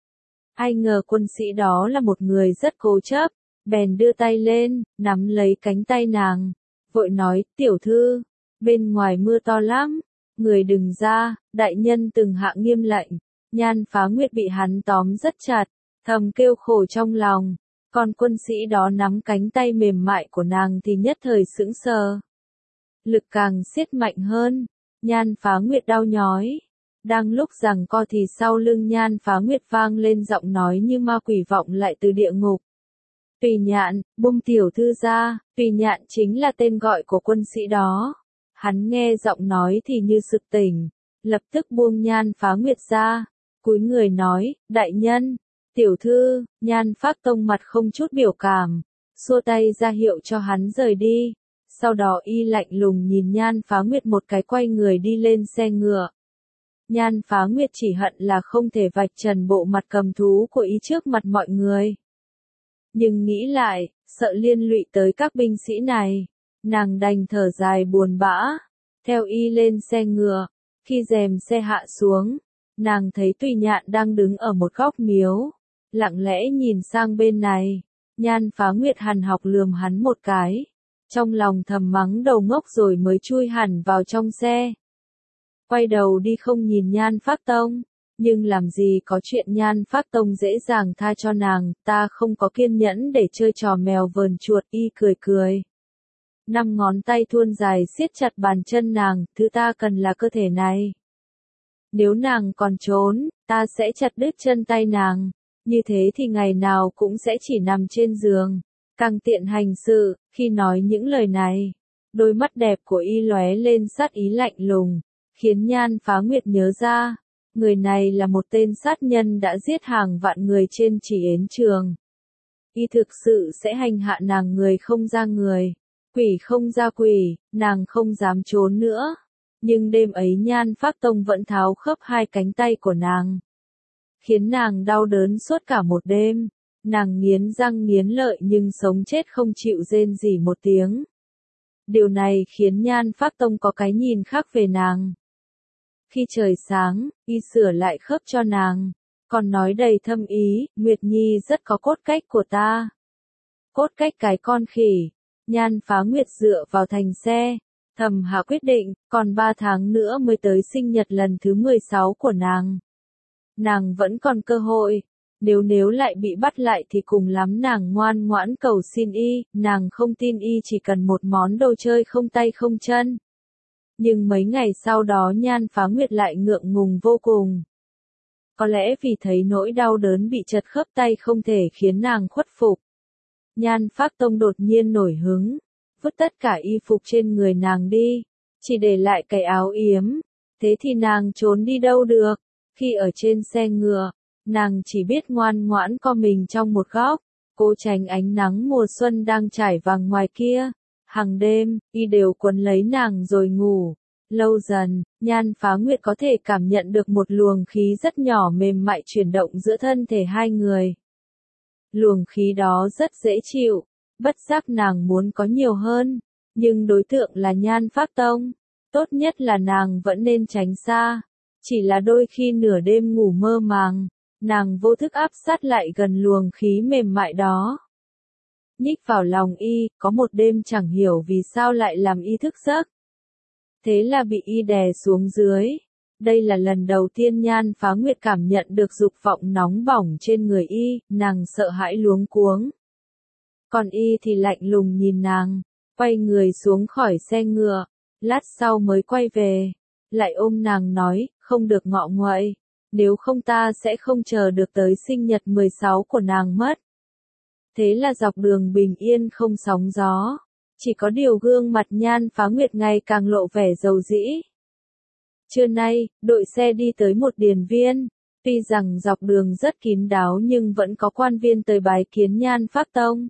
Ai ngờ quân sĩ đó là một người rất cố chấp, bèn đưa tay lên, nắm lấy cánh tay nàng, vội nói, tiểu thư, bên ngoài mưa to lắm, người đừng ra, đại nhân từng hạ nghiêm lệnh. Nhan Phá Nguyệt bị hắn tóm rất chặt, thầm kêu khổ trong lòng, còn quân sĩ đó nắm cánh tay mềm mại của nàng thì nhất thời sững sờ. Lực càng siết mạnh hơn, Nhan Phá Nguyệt đau nhói. Đang lúc giằng co thì sau lưng Nhan Phá Nguyệt vang lên giọng nói như ma quỷ vọng lại từ địa ngục. Tùy Nhạn, buông tiểu thư ra. Tùy Nhạn chính là tên gọi của quân sĩ đó. Hắn nghe giọng nói thì như sực tỉnh, lập tức buông Nhan Phá Nguyệt ra, cúi người nói, đại nhân, tiểu thư. Nhan Pháp Tông mặt không chút biểu cảm, xua tay ra hiệu cho hắn rời đi. Sau đó y lạnh lùng nhìn Nhan Phá Nguyệt một cái quay người đi lên xe ngựa. Nhan Phá Nguyệt chỉ hận là không thể vạch trần bộ mặt cầm thú của y trước mặt mọi người. Nhưng nghĩ lại, sợ liên lụy tới các binh sĩ này, nàng đành thở dài buồn bã, theo y lên xe ngựa. Khi rèm xe hạ xuống, nàng thấy Tùy Nhạn đang đứng ở một góc miếu, lặng lẽ nhìn sang bên này. Nhan Phá Nguyệt hằn học lườm hắn một cái, trong lòng thầm mắng đầu ngốc rồi mới chui hẳn vào trong xe. Quay đầu đi không nhìn Nhan Pháp Tông, nhưng làm gì có chuyện Nhan Pháp Tông dễ dàng tha cho nàng, ta không có kiên nhẫn để chơi trò mèo vờn chuột. Y cười cười. Năm ngón tay thuôn dài siết chặt bàn chân nàng, thứ ta cần là cơ thể này. Nếu nàng còn trốn, ta sẽ chặt đứt chân tay nàng, như thế thì ngày nào cũng sẽ chỉ nằm trên giường, càng tiện hành sự. Khi nói những lời này, đôi mắt đẹp của y lóe lên sát ý lạnh lùng, khiến Nhan Phá Nguyệt nhớ ra, người này là một tên sát nhân đã giết hàng vạn người trên Chỉ Yến Trường. Y thực sự sẽ hành hạ nàng người không ra người, quỷ không ra quỷ, nàng không dám trốn nữa. Nhưng đêm ấy Nhan Phác Tông vẫn tháo khớp hai cánh tay của nàng, khiến nàng đau đớn suốt cả một đêm. Nàng nghiến răng nghiến lợi nhưng sống chết không chịu rên rỉ một tiếng. Điều này khiến Nhan Phác Tông có cái nhìn khác về nàng. Khi trời sáng, y sửa lại khớp cho nàng, còn nói đầy thâm ý, Nguyệt Nhi rất có cốt cách của ta. Cốt cách cái con khỉ. Nhan Phá Nguyệt dựa vào thành xe, thầm hạ quyết định, còn ba tháng nữa mới tới sinh nhật lần thứ mười sáu của nàng. Nàng vẫn còn cơ hội, nếu nếu lại bị bắt lại thì cùng lắm nàng ngoan ngoãn cầu xin y, nàng không tin y chỉ cần một món đồ chơi không tay không chân. Nhưng mấy ngày sau đó Nhan Phá Nguyệt lại ngượng ngùng vô cùng. Có lẽ vì thấy nỗi đau đớn bị chật khớp tay không thể khiến nàng khuất phục. Nhan Phác Tông đột nhiên nổi hứng, vứt tất cả y phục trên người nàng đi, chỉ để lại cái áo yếm. Thế thì nàng trốn đi đâu được? Khi ở trên xe ngựa, nàng chỉ biết ngoan ngoãn co mình trong một góc, cố tránh ánh nắng mùa xuân đang trải vàng ngoài kia. Hàng đêm, y đều quấn lấy nàng rồi ngủ. Lâu dần, Nhan Phá Nguyệt có thể cảm nhận được một luồng khí rất nhỏ mềm mại chuyển động giữa thân thể hai người. Luồng khí đó rất dễ chịu, bất giác nàng muốn có nhiều hơn, nhưng đối tượng là Nhan Phác Tông, tốt nhất là nàng vẫn nên tránh xa. Chỉ là đôi khi nửa đêm ngủ mơ màng, nàng vô thức áp sát lại gần luồng khí mềm mại đó. Nhích vào lòng y, có một đêm chẳng hiểu vì sao lại làm y thức giấc. Thế là bị y đè xuống dưới. Đây là lần đầu tiên Nhan Phá Nguyệt cảm nhận được dục vọng nóng bỏng trên người y, nàng sợ hãi luống cuống. Còn y thì lạnh lùng nhìn nàng, quay người xuống khỏi xe ngựa, lát sau mới quay về, lại ôm nàng nói, không được ngọ nguậy, nếu không ta sẽ không chờ được tới sinh nhật mười sáu của nàng mất. Thế là dọc đường bình yên không sóng gió, chỉ có điều gương mặt Nhan Phá Nguyệt ngày càng lộ vẻ dầu dĩ. Trưa nay, đội xe đi tới một điền viên, tuy rằng dọc đường rất kín đáo nhưng vẫn có quan viên tới bái kiến Nhan Phác Tông.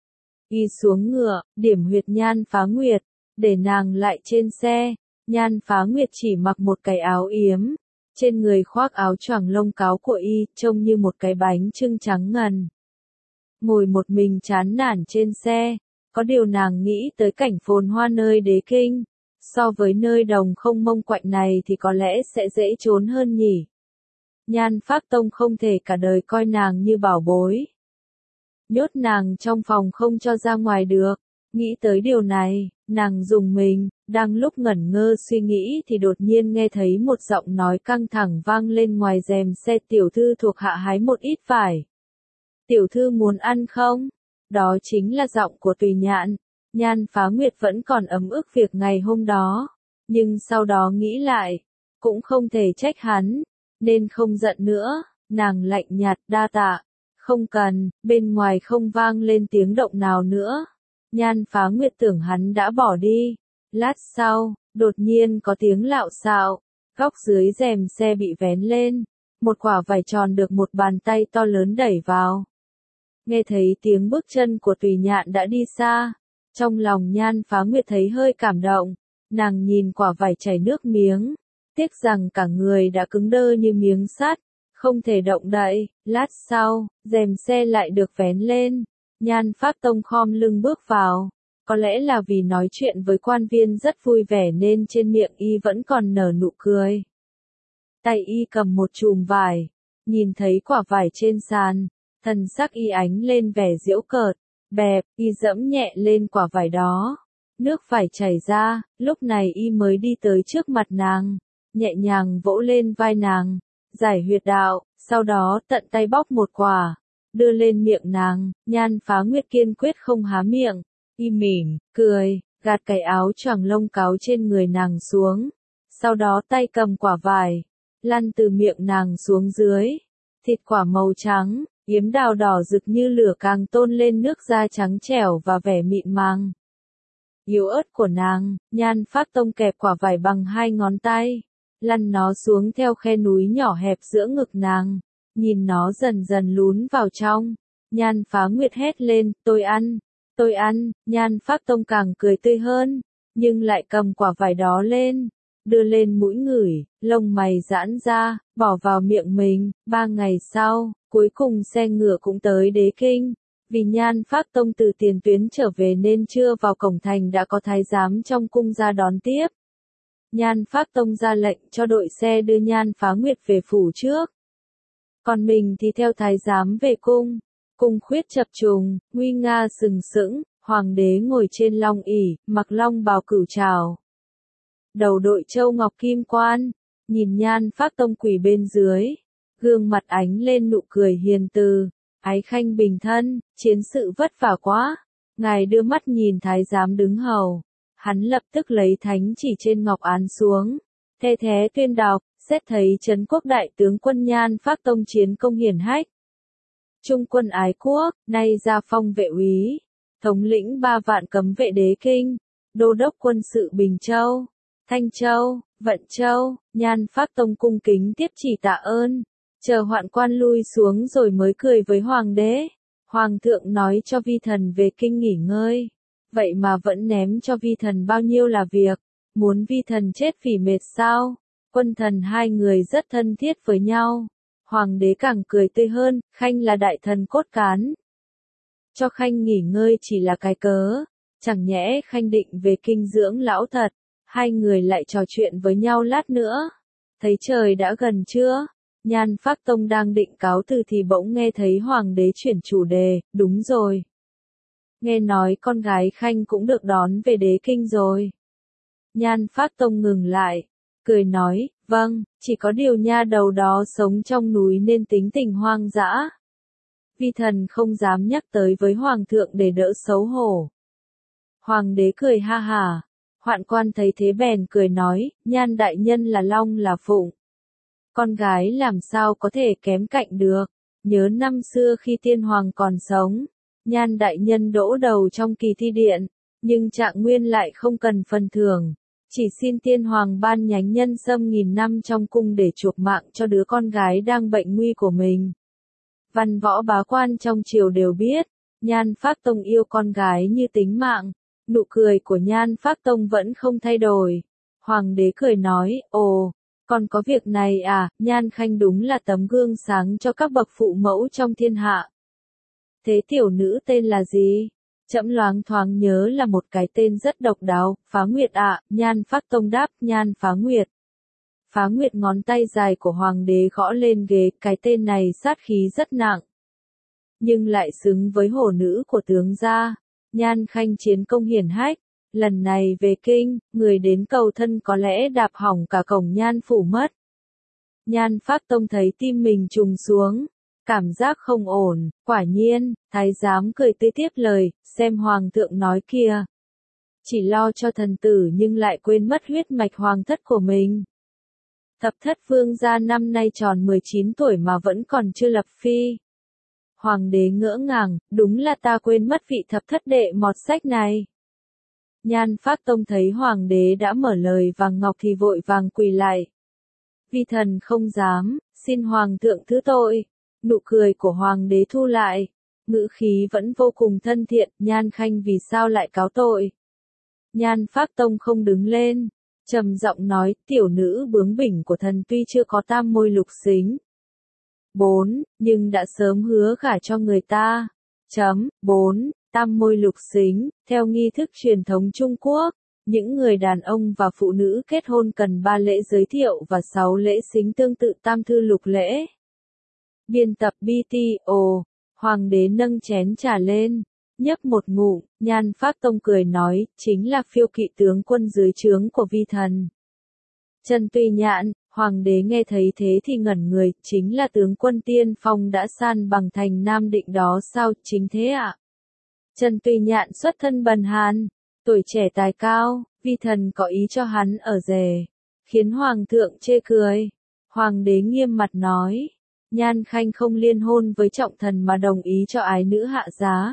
Y xuống ngựa, điểm huyệt Nhan Phá Nguyệt, để nàng lại trên xe. Nhan Phá Nguyệt chỉ mặc một cái áo yếm, trên người khoác áo choàng lông cáo của y, trông như một cái bánh chưng trắng ngần. Ngồi một mình chán nản trên xe, có điều nàng nghĩ tới cảnh phồn hoa nơi đế kinh, so với nơi đồng không mông quạnh này thì có lẽ sẽ dễ trốn hơn nhỉ. Nhan Phác Tông không thể cả đời coi nàng như bảo bối, nhốt nàng trong phòng không cho ra ngoài được. Nghĩ tới điều này, nàng rùng mình, đang lúc ngẩn ngơ suy nghĩ thì đột nhiên nghe thấy một giọng nói căng thẳng vang lên ngoài rèm xe. Tiểu thư thuộc hạ hái một ít vải. Tiểu thư muốn ăn không? Đó chính là giọng của Tùy Nhạn. Nhan Phá Nguyệt vẫn còn ấm ức việc ngày hôm đó, nhưng sau đó nghĩ lại, cũng không thể trách hắn, nên không giận nữa, nàng lạnh nhạt đa tạ, không cần. Bên ngoài không vang lên tiếng động nào nữa. Nhan Phá Nguyệt tưởng hắn đã bỏ đi. Lát sau, đột nhiên có tiếng lạo xạo, góc dưới rèm xe bị vén lên, một quả vải tròn được một bàn tay to lớn đẩy vào. Nghe thấy tiếng bước chân của Tùy Nhạn đã đi xa, trong lòng Nhan Phá Nguyệt thấy hơi cảm động, nàng nhìn quả vải chảy nước miếng, tiếc rằng cả người đã cứng đơ như miếng sắt, không thể động đậy. Lát sau, rèm xe lại được vén lên, Nhan Phác Tông khom lưng bước vào, có lẽ là vì nói chuyện với quan viên rất vui vẻ nên trên miệng y vẫn còn nở nụ cười. Tay y cầm một chùm vải, nhìn thấy quả vải trên sàn, thần sắc y ánh lên vẻ giễu cợt, bẹp, y dẫm nhẹ lên quả vải đó. Nước vải chảy ra, lúc này y mới đi tới trước mặt nàng, nhẹ nhàng vỗ lên vai nàng, giải huyệt đạo, sau đó tận tay bóc một quả, đưa lên miệng nàng. Nhan Phá Nguyệt kiên quyết không há miệng, y mỉm, cười, gạt cái áo choàng lông cáo trên người nàng xuống, sau đó tay cầm quả vải, lăn từ miệng nàng xuống dưới, thịt quả màu trắng, Yếm đào đỏ rực như lửa càng tôn lên nước da trắng trẻo và vẻ mịn màng yếu ớt của nàng. Nhan Phát Tông kẹp quả vải bằng hai ngón tay, lăn nó xuống theo khe núi nhỏ hẹp giữa ngực nàng, nhìn nó dần dần lún vào trong. Nhan Phá Nguyệt hét lên, tôi ăn, tôi ăn. Nhan Phát Tông càng cười tươi hơn, nhưng lại cầm quả vải đó lên, đưa lên mũi ngửi, lông mày giãn ra, bỏ vào miệng mình. Ba ngày sau, cuối cùng xe ngựa cũng tới Đế Kinh. Vì Nhan Phát Tông từ tiền tuyến trở về nên chưa vào cổng thành đã có thái giám trong cung ra đón tiếp. Nhan Phát Tông ra lệnh cho đội xe đưa Nhan Phá Nguyệt về phủ trước. Còn mình thì theo thái giám về cung. Cung khuyết chập trùng, nguy nga sừng sững, hoàng đế ngồi trên long ỷ, mặc long bào cửu trảo. Đầu đội châu ngọc kim quan, nhìn Nhan Phát Tông quỳ bên dưới, gương mặt ánh lên nụ cười hiền từ. Ái khanh bình thân, chiến sự vất vả quá. Ngài đưa mắt nhìn thái giám đứng hầu. Hắn lập tức lấy thánh chỉ trên ngọc án xuống. Thê thế tuyên đọc, xét thấy Trấn Quốc đại tướng quân Nhan Phát Tông chiến công hiển hách. Trung quân ái quốc, nay ra phong vệ úy. Thống lĩnh ba vạn cấm vệ Đế Kinh. Đô đốc quân sự Bình Châu, Thanh Châu, Vận Châu. Nhan Phát Tông cung kính tiếp chỉ tạ ơn. Chờ hoạn quan lui xuống rồi mới cười với hoàng đế. Hoàng thượng nói cho vi thần về kinh nghỉ ngơi. Vậy mà vẫn ném cho vi thần bao nhiêu là việc. Muốn vi thần chết vì mệt sao? Quân thần hai người rất thân thiết với nhau. Hoàng đế càng cười tươi hơn, khanh là đại thần cốt cán. Cho khanh nghỉ ngơi chỉ là cái cớ. Chẳng nhẽ khanh định về kinh dưỡng lão thật. Hai người lại trò chuyện với nhau lát nữa. Thấy trời đã gần trưa. Nhan Phát Tông đang định cáo từ thì bỗng nghe thấy hoàng đế chuyển chủ đề, đúng rồi. Nghe nói con gái khanh cũng được đón về Đế Kinh rồi. Nhan Phát Tông ngừng lại, cười nói, vâng, chỉ có điều nha đầu đó sống trong núi nên tính tình hoang dã. Vi thần không dám nhắc tới với hoàng thượng để đỡ xấu hổ. Hoàng đế cười ha hả, hoạn quan thấy thế bèn cười nói, Nhan đại nhân là long là phụng. Con gái làm sao có thể kém cạnh được, nhớ năm xưa khi tiên hoàng còn sống, Nhan đại nhân đỗ đầu trong kỳ thi điện, nhưng Trạng Nguyên lại không cần phần thưởng, chỉ xin tiên hoàng ban nhánh nhân sâm nghìn năm trong cung để chuộc mạng cho đứa con gái đang bệnh nguy của mình. Văn võ bá quan trong triều đều biết, Nhan Phát Tông yêu con gái như tính mạng, nụ cười của Nhan Phát Tông vẫn không thay đổi. Hoàng đế cười nói, ồ, còn có việc này à, Nhan khanh đúng là tấm gương sáng cho các bậc phụ mẫu trong thiên hạ. Thế tiểu nữ tên là gì? Trẫm loáng thoáng nhớ là một cái tên rất độc đáo, Phá Nguyệt ạ. Nhan Phát Tông đáp, Nhan Phá Nguyệt. Phá Nguyệt ngón tay dài của hoàng đế gõ lên ghế, cái tên này sát khí rất nặng. Nhưng lại xứng với hổ nữ của tướng gia. Nhan khanh chiến công hiển hách. Lần này về kinh, người đến cầu thân có lẽ đạp hỏng cả cổng Nhan phủ mất. Nhan Phát Tông thấy tim mình trùng xuống, cảm giác không ổn, quả nhiên, thái giám cười tươi tiếp lời, xem hoàng thượng nói kìa. Chỉ lo cho thần tử nhưng lại quên mất huyết mạch hoàng thất của mình. Thập thất vương gia năm nay tròn mười chín tuổi mà vẫn còn chưa lập phi. Hoàng đế ngỡ ngàng, đúng là ta quên mất vị thập thất đệ mọt sách này. Nhan Phát Tông thấy hoàng đế đã mở lời vàng ngọc thì vội vàng quỳ lại. Vi thần không dám, xin hoàng thượng thứ tội. Nụ cười của hoàng đế thu lại, ngữ khí vẫn vô cùng thân thiện, Nhan khanh vì sao lại cáo tội. Nhan Phát Tông không đứng lên, trầm giọng nói, tiểu nữ bướng bỉnh của thần tuy chưa có tam môi lục xính. bốn. Nhưng đã sớm hứa gả cho người ta. Chấm. bốn. Tam môi lục xính, theo nghi thức truyền thống Trung Quốc, những người đàn ông và phụ nữ kết hôn cần ba lễ giới thiệu và sáu lễ xính tương tự tam thư lục lễ. Biên tập bê tê o, hoàng đế nâng chén trà lên, nhấp một ngụm, Nhan Phát Tông cười nói, chính là phiêu kỵ tướng quân dưới trướng của vi thần. Trần Tùy Nhạn, hoàng đế nghe thấy thế thì ngẩn người, chính là tướng quân tiên phong đã san bằng thành Nam Định đó sao, chính thế ạ? Trần Tùy Nhạn xuất thân bần hàn, tuổi trẻ tài cao, vi thần có ý cho hắn ở rể, khiến hoàng thượng chê cười. Hoàng đế nghiêm mặt nói, Nhan Khanh không liên hôn với trọng thần mà đồng ý cho ái nữ hạ giá.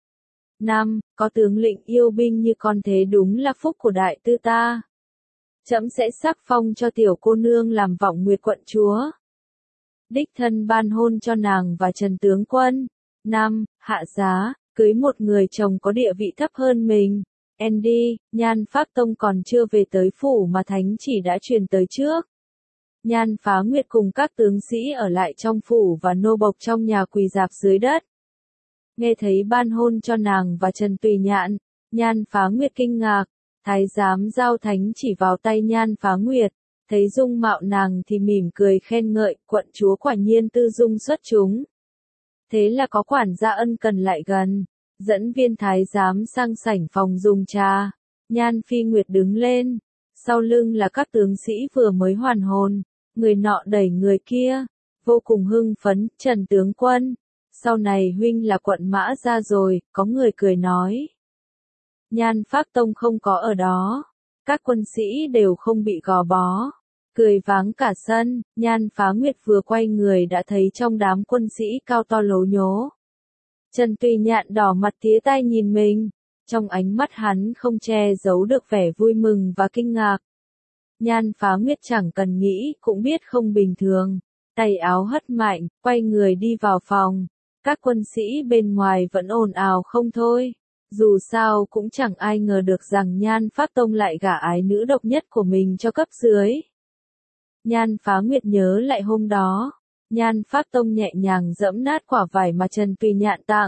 năm. Có tướng lĩnh yêu binh như con thế đúng là phúc của đại tư ta. Trẫm sẽ sắc phong cho tiểu cô nương làm Vọng Nguyệt quận chúa. Đích thân ban hôn cho nàng và Trần tướng quân. năm. Hạ giá, cưới một người chồng có địa vị thấp hơn mình. Andy, Nhan Phác Tông còn chưa về tới phủ mà thánh chỉ đã truyền tới trước. Nhan Phá Nguyệt cùng các tướng sĩ ở lại trong phủ và nô bộc trong nhà quỳ rạp dưới đất. Nghe thấy ban hôn cho nàng và Trần Tùy Nhạn, Nhan Phá Nguyệt kinh ngạc, thái giám giao thánh chỉ vào tay Nhan Phá Nguyệt, thấy dung mạo nàng thì mỉm cười khen ngợi, quận chúa quả nhiên tư dung xuất chúng. Thế là có quản gia ân cần lại gần, dẫn viên thái giám sang sảnh phòng dùng trà. Nhan Phi Nguyệt đứng lên, sau lưng là các tướng sĩ vừa mới hoàn hồn, người nọ đẩy người kia, vô cùng hưng phấn, Trần tướng quân, sau này huynh là quận Mã Gia rồi, có người cười nói. Nhan Phác Tông không có ở đó, các quân sĩ đều không bị gò bó, cười váng cả sân. Nhan Phá Nguyệt vừa quay người đã thấy trong đám quân sĩ cao to lố nhố. Trần Tùy Nhạn đỏ mặt tía tai nhìn mình, trong ánh mắt hắn không che giấu được vẻ vui mừng và kinh ngạc. Nhan Phá Nguyệt chẳng cần nghĩ cũng biết không bình thường, tay áo hất mạnh, quay người đi vào phòng. Các quân sĩ bên ngoài vẫn ồn ào không thôi, dù sao cũng chẳng ai ngờ được rằng Nhan Phác Tông lại gả ái nữ độc nhất của mình cho cấp dưới. Nhan Phá Nguyệt nhớ lại hôm đó, Nhan Phác Tông nhẹ nhàng giẫm nát quả vải mà Trần Tùy Nhạn tặng.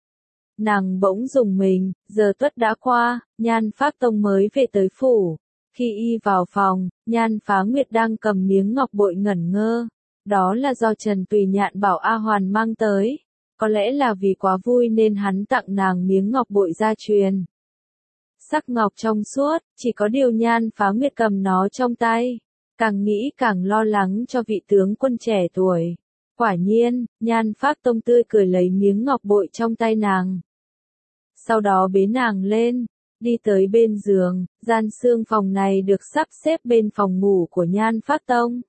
Nàng bỗng rùng mình, giờ tuất đã qua, Nhan Phác Tông mới về tới phủ. Khi y vào phòng, Nhan Phá Nguyệt đang cầm miếng ngọc bội ngẩn ngơ. Đó là do Trần Tùy Nhạn bảo A Hoàn mang tới. Có lẽ là vì quá vui nên hắn tặng nàng miếng ngọc bội gia truyền. Sắc ngọc trong suốt, chỉ có điều Nhan Phá Nguyệt cầm nó trong tay. Càng nghĩ càng lo lắng cho vị tướng quân trẻ tuổi. Quả nhiên, Nhan Phác Tông tươi cười lấy miếng ngọc bội trong tay nàng. Sau đó bế nàng lên, đi tới bên giường, gian xương phòng này được sắp xếp bên phòng ngủ của Nhan Phác Tông.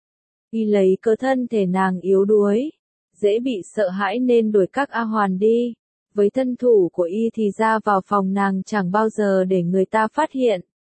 Y lấy cớ thân thể nàng yếu đuối, dễ bị sợ hãi nên đuổi các A Hoàn đi. Với thân thủ của y thì ra vào phòng nàng chẳng bao giờ để người ta phát hiện.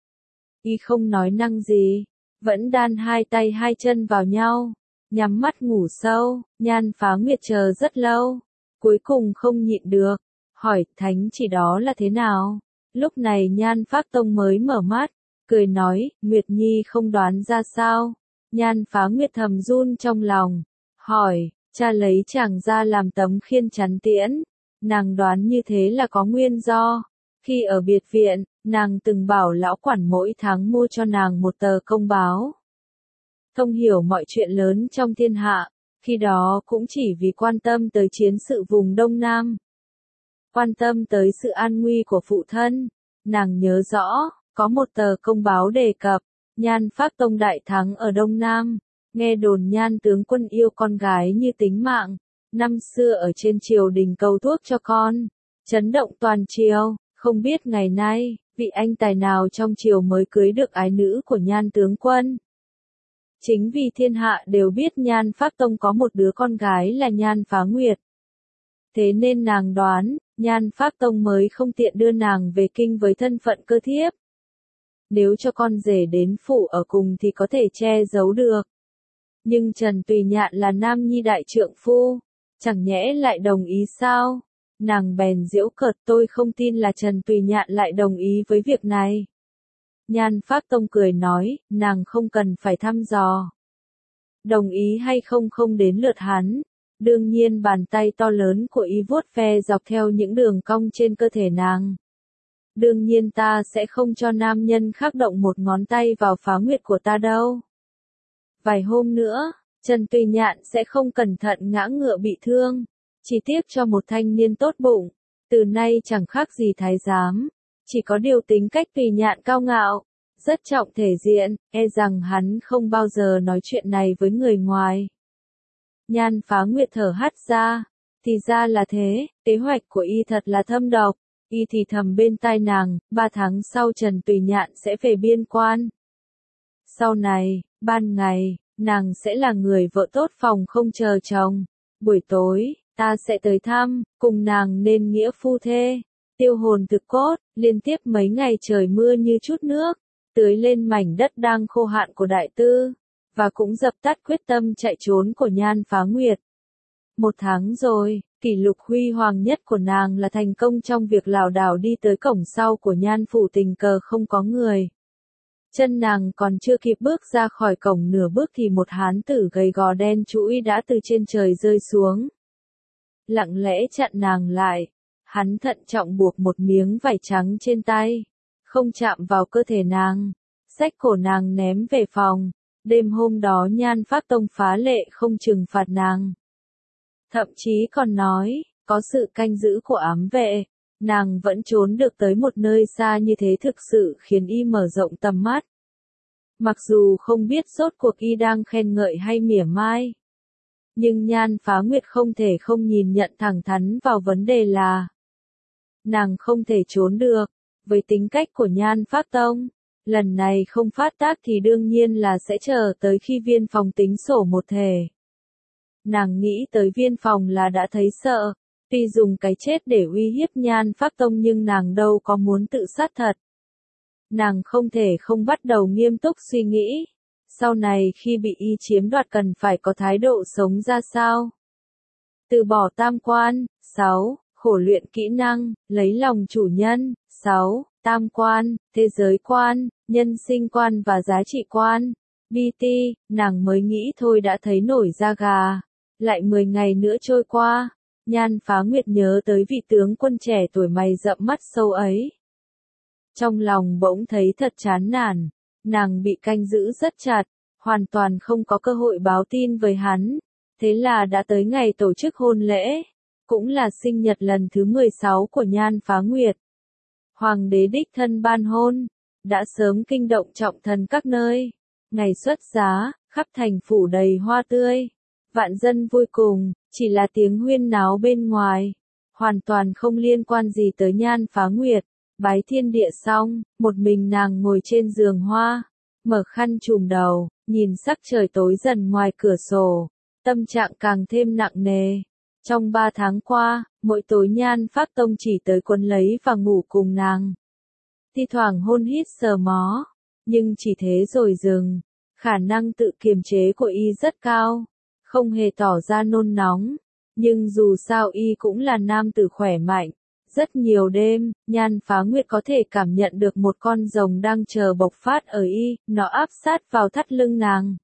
Y không nói năng gì, vẫn đan hai tay hai chân vào nhau, nhắm mắt ngủ sâu. Nhan Phá Nguyệt chờ rất lâu, cuối cùng không nhịn được, hỏi thánh chỉ đó là thế nào. Lúc này Nhan Phác Tông mới mở mắt, cười nói, Nguyệt Nhi không đoán ra sao. Nhan Phá Nguyệt thầm run trong lòng, hỏi, cha lấy chàng ra làm tấm khiên chắn tiễn. Nàng đoán như thế là có nguyên do. Khi ở biệt viện, nàng từng bảo lão quản mỗi tháng mua cho nàng một tờ công báo. Thông hiểu mọi chuyện lớn trong thiên hạ, khi đó cũng chỉ vì quan tâm tới chiến sự vùng Đông Nam. Quan tâm tới sự an nguy của phụ thân. Nàng nhớ rõ, có một tờ công báo đề cập, Nhan Phác Tông đại thắng ở Đông Nam. Nghe đồn Nhan tướng quân yêu con gái như tính mạng. Năm xưa ở trên triều đình cầu thuốc cho con, chấn động toàn triều. Không biết ngày nay, vị anh tài nào trong triều mới cưới được ái nữ của Nhan tướng quân. Chính vì thiên hạ đều biết Nhan Phác Tông có một đứa con gái là Nhan Phá Nguyệt. Thế nên nàng đoán, Nhan Phác Tông mới không tiện đưa nàng về kinh với thân phận cơ thiếp. Nếu cho con rể đến phủ ở cùng thì có thể che giấu được. Nhưng Trần Tùy Nhạn là nam nhi đại trượng phu, chẳng nhẽ lại đồng ý sao? Nàng bèn giễu cợt, tôi không tin là Trần Tùy Nhạn lại đồng ý với việc này. Nhan Phác Tông cười nói, nàng không cần phải thăm dò. Đồng ý hay không không đến lượt hắn. Đương nhiên bàn tay to lớn của y vuốt ve dọc theo những đường cong trên cơ thể nàng. Đương nhiên ta sẽ không cho nam nhân khác động một ngón tay vào Phá Nguyệt của ta đâu. Vài hôm nữa, Trần Tùy Nhạn sẽ không cẩn thận ngã ngựa bị thương. Chỉ tiếc cho một thanh niên tốt bụng, từ nay chẳng khác gì thái giám. Chỉ có điều tính cách Tùy Nhạn cao ngạo, rất trọng thể diện, e rằng hắn không bao giờ nói chuyện này với người ngoài. Nhan Phá Nguyệt thở hắt ra, thì ra là thế, kế hoạch của y thật là thâm độc. Y thì thầm bên tai nàng, ba tháng sau Trần Tùy Nhạn sẽ về biên quan. Sau này, ban ngày, nàng sẽ là người vợ tốt phòng không chờ chồng. Buổi tối, ta sẽ tới thăm, cùng nàng nên nghĩa phu thê. Tiêu hồn thực cốt, liên tiếp mấy ngày trời mưa như chút nước, tưới lên mảnh đất đang khô hạn của đại tư, và cũng dập tắt quyết tâm chạy trốn của Nhan Phá Nguyệt. Một tháng rồi, kỷ lục huy hoàng nhất của nàng là thành công trong việc lảo đảo đi tới cổng sau của Nhan phủ, tình cờ không có người. Chân nàng còn chưa kịp bước ra khỏi cổng nửa bước thì một hán tử gầy gò đen trũi đã từ trên trời rơi xuống. Lặng lẽ chặn nàng lại, hắn thận trọng buộc một miếng vải trắng trên tay, không chạm vào cơ thể nàng, xách cổ nàng ném về phòng. Đêm hôm đó Nhan Phác Tông phá lệ không trừng phạt nàng. Thậm chí còn nói, có sự canh giữ của ám vệ, nàng vẫn trốn được tới một nơi xa như thế thực sự khiến y mở rộng tầm mắt. Mặc dù không biết rốt cuộc y đang khen ngợi hay mỉa mai, nhưng Nhan Phá Nguyệt không thể không nhìn nhận thẳng thắn vào vấn đề là nàng không thể trốn được. Với tính cách của Nhan Phác Tông, lần này không phát tác thì đương nhiên là sẽ chờ tới khi Viên Phòng tính sổ một thể. Nàng nghĩ tới Viên Phòng là đã thấy sợ, tuy dùng cái chết để uy hiếp Nhan Phác Tông nhưng nàng đâu có muốn tự sát thật. Nàng không thể không bắt đầu nghiêm túc suy nghĩ, sau này khi bị y chiếm đoạt cần phải có thái độ sống ra sao. Từ bỏ tam quan. Sáu. Khổ luyện kỹ năng, lấy lòng chủ nhân. Sáu. Tam quan, thế giới quan, nhân sinh quan và giá trị quan. bê tê, nàng mới nghĩ thôi đã thấy nổi da gà. Lại mười ngày nữa trôi qua, Nhan Phá Nguyệt nhớ tới vị tướng quân trẻ tuổi mày rậm mắt sâu ấy. Trong lòng bỗng thấy thật chán nản, nàng bị canh giữ rất chặt, hoàn toàn không có cơ hội báo tin với hắn. Thế là đã tới ngày tổ chức hôn lễ, cũng là sinh nhật lần thứ mười sáu của Nhan Phá Nguyệt. Hoàng đế đích thân ban hôn, đã sớm kinh động trọng thần các nơi. Ngày xuất giá, khắp thành phủ đầy hoa tươi, vạn dân vui cùng, chỉ là tiếng huyên náo bên ngoài, hoàn toàn không liên quan gì tới Nhan Phá Nguyệt. Bái thiên địa xong, một mình nàng ngồi trên giường hoa, mở khăn trùm đầu, nhìn sắc trời tối dần ngoài cửa sổ, tâm trạng càng thêm nặng nề. Trong ba tháng qua, mỗi tối Nhan Phác Tông chỉ tới quấn lấy và ngủ cùng nàng. Thi thoảng hôn hít sờ mó, nhưng chỉ thế rồi dừng. Khả năng tự kiềm chế của y rất cao, không hề tỏ ra nôn nóng, nhưng dù sao y cũng là nam tử khỏe mạnh. Rất nhiều đêm, Nhan Phá Nguyệt có thể cảm nhận được một con rồng đang chờ bộc phát ở y, nó áp sát vào thắt lưng nàng.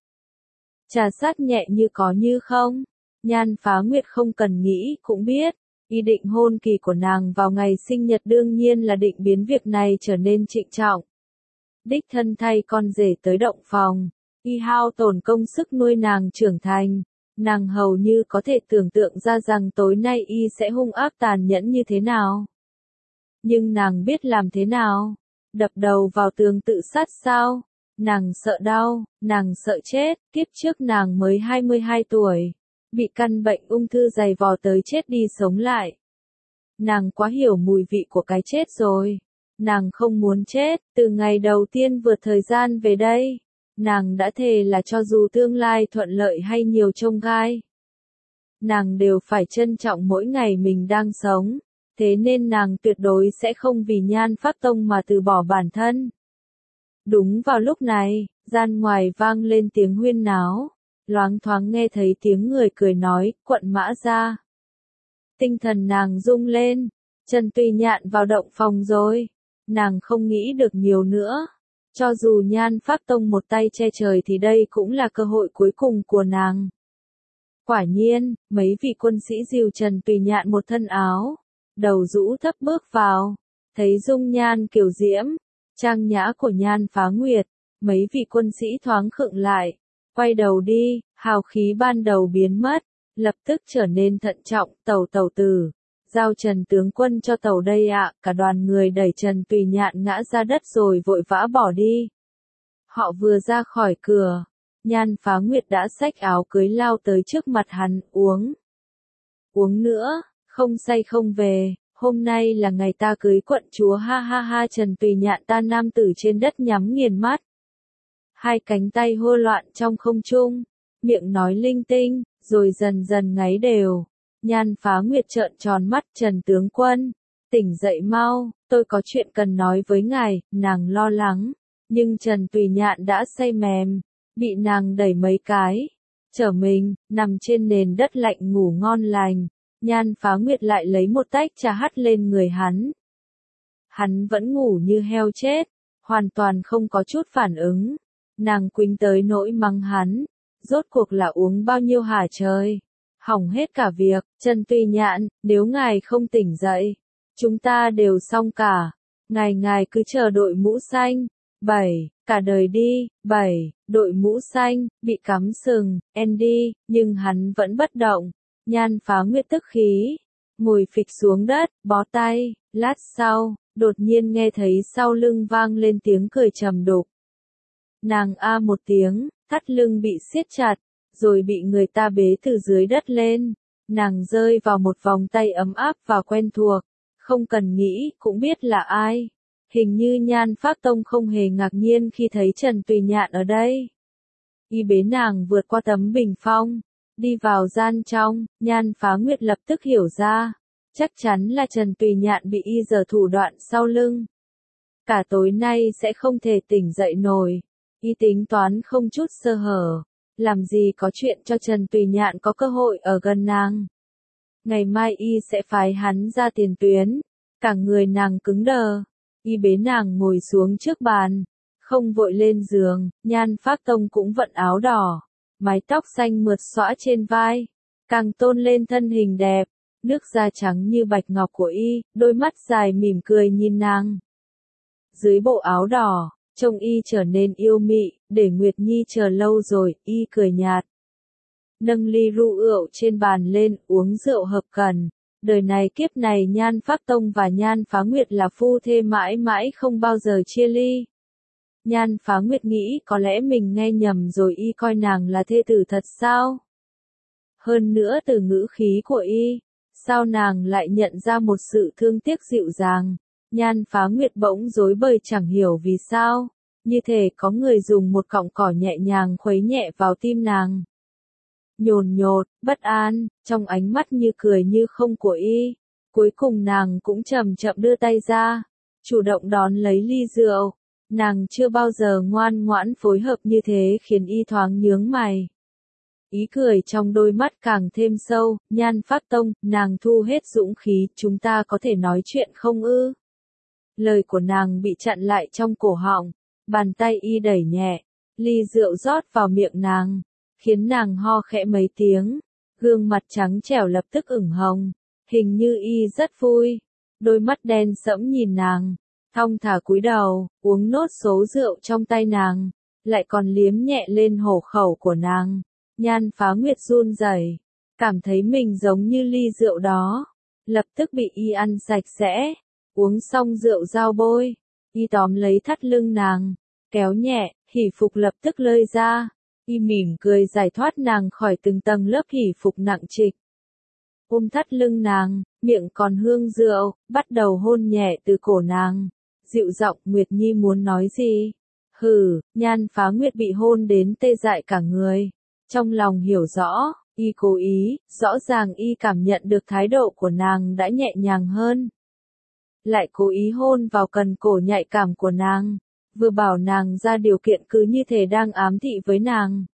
Trà sát nhẹ như có như không. Nhan Phá Nguyệt không cần nghĩ cũng biết, ý định hôn kỳ của nàng vào ngày sinh nhật đương nhiên là định biến việc này trở nên trịnh trọng. Đích thân thay con rể tới động phòng, y hao tổn công sức nuôi nàng trưởng thành. Nàng hầu như có thể tưởng tượng ra rằng tối nay y sẽ hung ác tàn nhẫn như thế nào. Nhưng nàng biết làm thế nào? Đập đầu vào tường tự sát sao? Nàng sợ đau, nàng sợ chết, kiếp trước nàng mới hai mươi hai tuổi, bị căn bệnh ung thư dày vò tới chết đi sống lại. Nàng quá hiểu mùi vị của cái chết rồi. Nàng không muốn chết, từ ngày đầu tiên vượt thời gian về đây. Nàng đã thề là cho dù tương lai thuận lợi hay nhiều chông gai, nàng đều phải trân trọng mỗi ngày mình đang sống. Thế nên nàng tuyệt đối sẽ không vì Nhan Phác Tông mà từ bỏ bản thân. Đúng vào lúc này, gian ngoài vang lên tiếng huyên náo, loáng thoáng nghe thấy tiếng người cười nói, quận Mã Gia. Tinh thần nàng rung lên, Trần Tùy Nhạn vào động phòng rồi. Nàng không nghĩ được nhiều nữa. Cho dù Nhan Phác Tông một tay che trời thì đây cũng là cơ hội cuối cùng của nàng. Quả nhiên, mấy vị quân sĩ dìu Trần Tùy Nhạn một thân áo, đầu rũ thấp bước vào, thấy dung nhan kiều diễm, trang nhã của Nhan Phá Nguyệt, mấy vị quân sĩ thoáng khựng lại, quay đầu đi, hào khí ban đầu biến mất, lập tức trở nên thận trọng, tẩu tẩu tử. Giao Trần tướng quân cho tàu đây ạ, cả đoàn người đẩy Trần Tùy Nhạn ngã ra đất rồi vội vã bỏ đi. Họ vừa ra khỏi cửa, Nhan Phá Nguyệt đã xách áo cưới lao tới trước mặt hắn, uống. Uống nữa, không say không về, hôm nay là ngày ta cưới quận chúa ha ha ha. Trần Tùy Nhạn ta nam tử trên đất nhắm nghiền mắt. hai cánh tay hô loạn trong không trung, miệng nói linh tinh, rồi dần dần ngáy đều. Nhan Phá Nguyệt trợn tròn mắt, Trần tướng quân, tỉnh dậy mau, tôi có chuyện cần nói với ngài, nàng lo lắng, nhưng Trần Tùy Nhạn đã say mềm, bị nàng đẩy mấy cái, trở mình, nằm trên nền đất lạnh ngủ ngon lành. Nhan Phá Nguyệt lại lấy một tách trà hắt lên người hắn. Hắn vẫn ngủ như heo chết, hoàn toàn không có chút phản ứng. Nàng quýnh tới nỗi mắng hắn, rốt cuộc là uống bao nhiêu hả trời, hỏng hết cả việc. Trần Tùy Nhạn, nếu ngài không tỉnh dậy, chúng ta đều xong cả. Ngài ngài cứ chờ đội mũ xanh. Bảy, cả đời đi. Bảy, đội mũ xanh, bị cắm sừng, Andy, nhưng hắn vẫn bất động. Nhan Phá Nguyệt tức khí, ngồi phịch xuống đất, bó tay. Lát sau, đột nhiên nghe thấy sau lưng vang lên tiếng cười trầm đục. Nàng a một tiếng, thắt lưng bị siết chặt, rồi bị người ta bế từ dưới đất lên. Nàng rơi vào một vòng tay ấm áp và quen thuộc, không cần nghĩ cũng biết là ai. Hình như Nhan Phác Tông không hề ngạc nhiên khi thấy Trần Tùy Nhạn ở đây. Y bế nàng vượt qua tấm bình phong, đi vào gian trong. Nhan Phá Nguyệt lập tức hiểu ra, chắc chắn là Trần Tùy Nhạn bị y giở thủ đoạn sau lưng. Cả tối nay sẽ không thể tỉnh dậy nổi. Y tính toán không chút sơ hở, làm gì có chuyện cho Trần Tùy Nhạn có cơ hội ở gần nàng. Ngày mai y sẽ phái hắn ra tiền tuyến. Cả người nàng cứng đờ. Y bế nàng ngồi xuống trước bàn, không vội lên giường. Nhan Phác Tông cũng vận áo đỏ, mái tóc xanh mượt xõa trên vai, càng tôn lên thân hình đẹp. Nước da trắng như bạch ngọc của y, đôi mắt dài mỉm cười nhìn nàng. Dưới bộ áo đỏ, trông y trở nên yêu mị, để Nguyệt Nhi chờ lâu rồi. Y cười nhạt, nâng ly rượu rượu trên bàn lên, uống rượu hợp cần. Đời này kiếp này Nhan Phác Tông và Nhan Phá Nguyệt là phu thê mãi mãi không bao giờ chia ly. Nhan Phá Nguyệt nghĩ có lẽ mình nghe nhầm rồi, y coi nàng là thê tử thật sao? Hơn nữa từ ngữ khí của y, sao nàng lại nhận ra một sự thương tiếc dịu dàng? Nhan Phá Nguyệt bỗng rối bời chẳng hiểu vì sao, như thể có người dùng một cọng cỏ nhẹ nhàng khuấy nhẹ vào tim nàng. Nhồn nhột, bất an, trong ánh mắt như cười như không của y. Cuối cùng nàng cũng chậm chậm đưa tay ra, chủ động đón lấy ly rượu. Nàng chưa bao giờ ngoan ngoãn phối hợp như thế khiến y thoáng nhướng mày. Ý cười trong đôi mắt càng thêm sâu. Nhan Phác Tông, nàng thu hết dũng khí, chúng ta có thể nói chuyện không ư? Lời của nàng bị chặn lại trong cổ họng, bàn tay y đẩy nhẹ, ly rượu rót vào miệng nàng, khiến nàng ho khẽ mấy tiếng, gương mặt trắng trẻo lập tức ửng hồng, hình như y rất vui. Đôi mắt đen sẫm nhìn nàng, thong thả cúi đầu, uống nốt số rượu trong tay nàng, lại còn liếm nhẹ lên hổ khẩu của nàng. Nhan Phá Nguyệt run rẩy, cảm thấy mình giống như ly rượu đó, lập tức bị y ăn sạch sẽ. Uống xong rượu dao bôi, y tóm lấy thắt lưng nàng, kéo nhẹ, hỉ phục lập tức lơi ra. Y mỉm cười giải thoát nàng khỏi từng tầng lớp hỉ phục nặng trịch. Ôm thắt lưng nàng, miệng còn hương rượu, bắt đầu hôn nhẹ từ cổ nàng. Dịu giọng, Nguyệt Nhi muốn nói gì? Hừ. Nhan Phá Nguyệt bị hôn đến tê dại cả người. Trong lòng hiểu rõ, y cố ý, rõ ràng y cảm nhận được thái độ của nàng đã nhẹ nhàng hơn. Lại cố ý hôn vào cần cổ nhạy cảm của nàng, vừa bảo nàng ra điều kiện cứ như thể đang ám thị với nàng.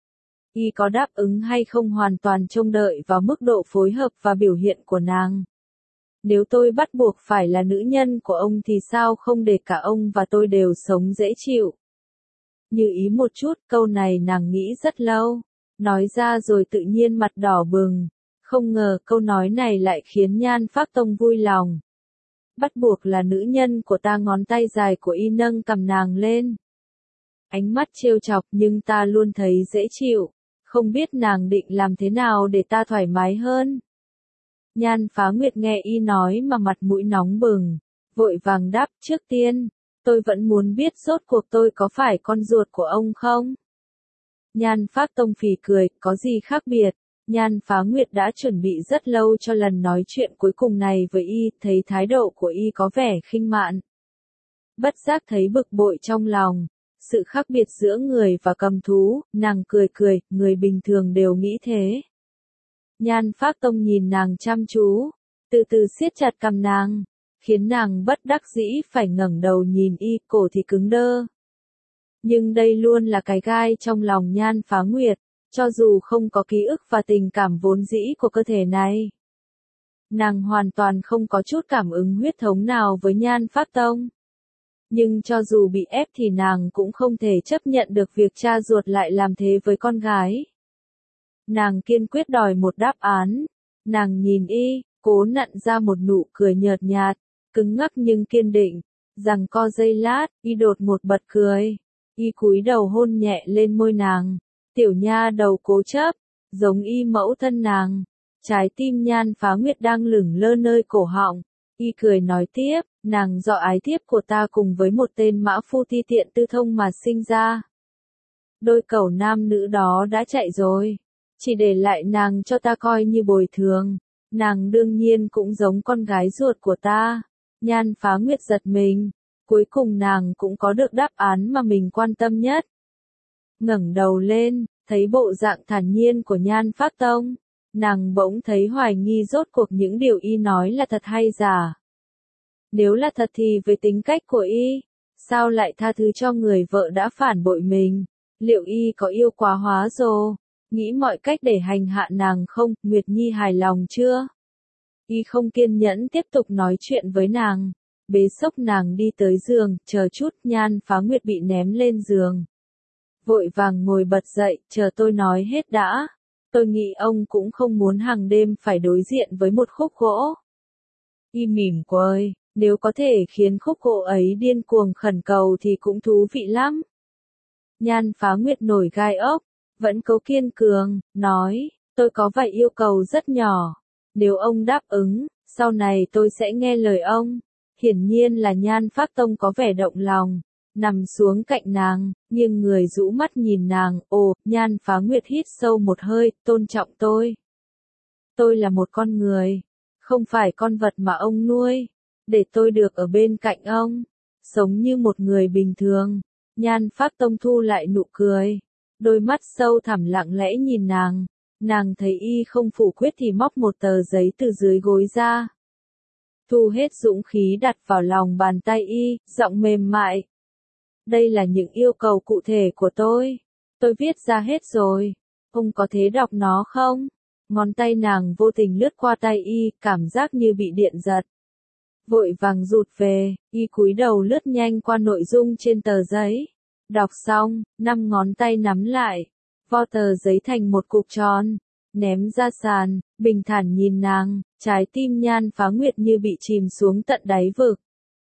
Y có đáp ứng hay không hoàn toàn trông đợi vào mức độ phối hợp và biểu hiện của nàng. Nếu tôi bắt buộc phải là nữ nhân của ông thì sao không để cả ông và tôi đều sống dễ chịu? Như ý một chút, câu này nàng nghĩ rất lâu, nói ra rồi tự nhiên mặt đỏ bừng, không ngờ câu nói này lại khiến Nhan Phác Tông vui lòng. Bắt buộc là nữ nhân của ta. Ngón tay dài của y nâng cầm nàng lên, ánh mắt trêu chọc, nhưng ta luôn thấy dễ chịu, không biết nàng định làm thế nào để ta thoải mái hơn. Nhan Phá Nguyệt nghe y nói mà mặt mũi nóng bừng, vội vàng đáp, trước tiên, tôi vẫn muốn biết rốt cuộc tôi có phải con ruột của ông không? Nhan Phác Tông phì cười, có gì khác biệt? Nhan Phá Nguyệt đã chuẩn bị rất lâu cho lần nói chuyện cuối cùng này với y, thấy thái độ của y có vẻ khinh mạn. Bất giác thấy bực bội trong lòng, sự khác biệt giữa người và cầm thú, nàng cười cười, người bình thường đều nghĩ thế. Nhan Phác Tông nhìn nàng chăm chú, từ từ siết chặt cằm nàng, khiến nàng bất đắc dĩ phải ngẩng đầu nhìn y, cổ thì cứng đơ. Nhưng đây luôn là cái gai trong lòng Nhan Phá Nguyệt, cho dù không có ký ức và tình cảm vốn dĩ của cơ thể này. Nàng hoàn toàn không có chút cảm ứng huyết thống nào với Nhan Phác Tông. Nhưng cho dù bị ép thì nàng cũng không thể chấp nhận được việc cha ruột lại làm thế với con gái. Nàng kiên quyết đòi một đáp án. Nàng nhìn y, cố nặn ra một nụ cười nhợt nhạt, cứng ngắc nhưng kiên định. Rằng co giây lát, y đột một bật cười. Y cúi đầu hôn nhẹ lên môi nàng. Tiểu nha đầu cố chấp, giống y mẫu thân nàng. Trái tim Nhan Phá Nguyệt đang lửng lơ nơi cổ họng. Y cười nói tiếp, nàng do ái thiếp của ta cùng với một tên mã phu ti tiện tư thông mà sinh ra. Đôi cẩu nam nữ đó đã chạy rồi. Chỉ để lại nàng cho ta coi như bồi thường. Nàng đương nhiên cũng giống con gái ruột của ta. Nhan Phá Nguyệt giật mình. Cuối cùng nàng cũng có được đáp án mà mình quan tâm nhất. Ngẩng đầu lên, thấy bộ dạng thản nhiên của Nhan Phác Tông. Nàng bỗng thấy hoài nghi rốt cuộc những điều y nói là thật hay giả. Nếu là thật thì với tính cách của y, sao lại tha thứ cho người vợ đã phản bội mình? Liệu y có yêu quá hóa rồi? Nghĩ mọi cách để hành hạ nàng không? Nguyệt Nhi hài lòng chưa? Y không kiên nhẫn tiếp tục nói chuyện với nàng. Bế xốc nàng đi tới giường, chờ chút. Nhan Phá Nguyệt bị ném lên giường. Vội vàng ngồi bật dậy, chờ tôi nói hết đã. Tôi nghĩ ông cũng không muốn hàng đêm phải đối diện với một khúc gỗ. Y mỉm cười, nếu có thể khiến khúc gỗ ấy điên cuồng khẩn cầu thì cũng thú vị lắm. Nhan Phá Nguyệt nổi gai ốc, vẫn cố kiên cường, nói, tôi có vài yêu cầu rất nhỏ. Nếu ông đáp ứng, sau này tôi sẽ nghe lời ông. Hiển nhiên là Nhan Phác Tông có vẻ động lòng. Nằm xuống cạnh nàng, nhưng người rũ mắt nhìn nàng, ồ, Nhan Phá Nguyệt hít sâu một hơi, tôn trọng tôi. Tôi là một con người, không phải con vật mà ông nuôi, để tôi được ở bên cạnh ông, sống như một người bình thường. Nhan Phác Tông thu lại nụ cười, đôi mắt sâu thẳm lặng lẽ nhìn nàng, nàng thấy y không phủ quyết thì móc một tờ giấy từ dưới gối ra. Thu hết dũng khí đặt vào lòng bàn tay y, giọng mềm mại. Đây là những yêu cầu cụ thể của tôi. Tôi viết ra hết rồi. Ông có thể đọc nó không? Ngón tay nàng vô tình lướt qua tay y, cảm giác như bị điện giật. Vội vàng rụt về, y cúi đầu lướt nhanh qua nội dung trên tờ giấy. Đọc xong, năm ngón tay nắm lại, vo tờ giấy thành một cục tròn, ném ra sàn, bình thản nhìn nàng, trái tim Nhan Phá Nguyệt như bị chìm xuống tận đáy vực.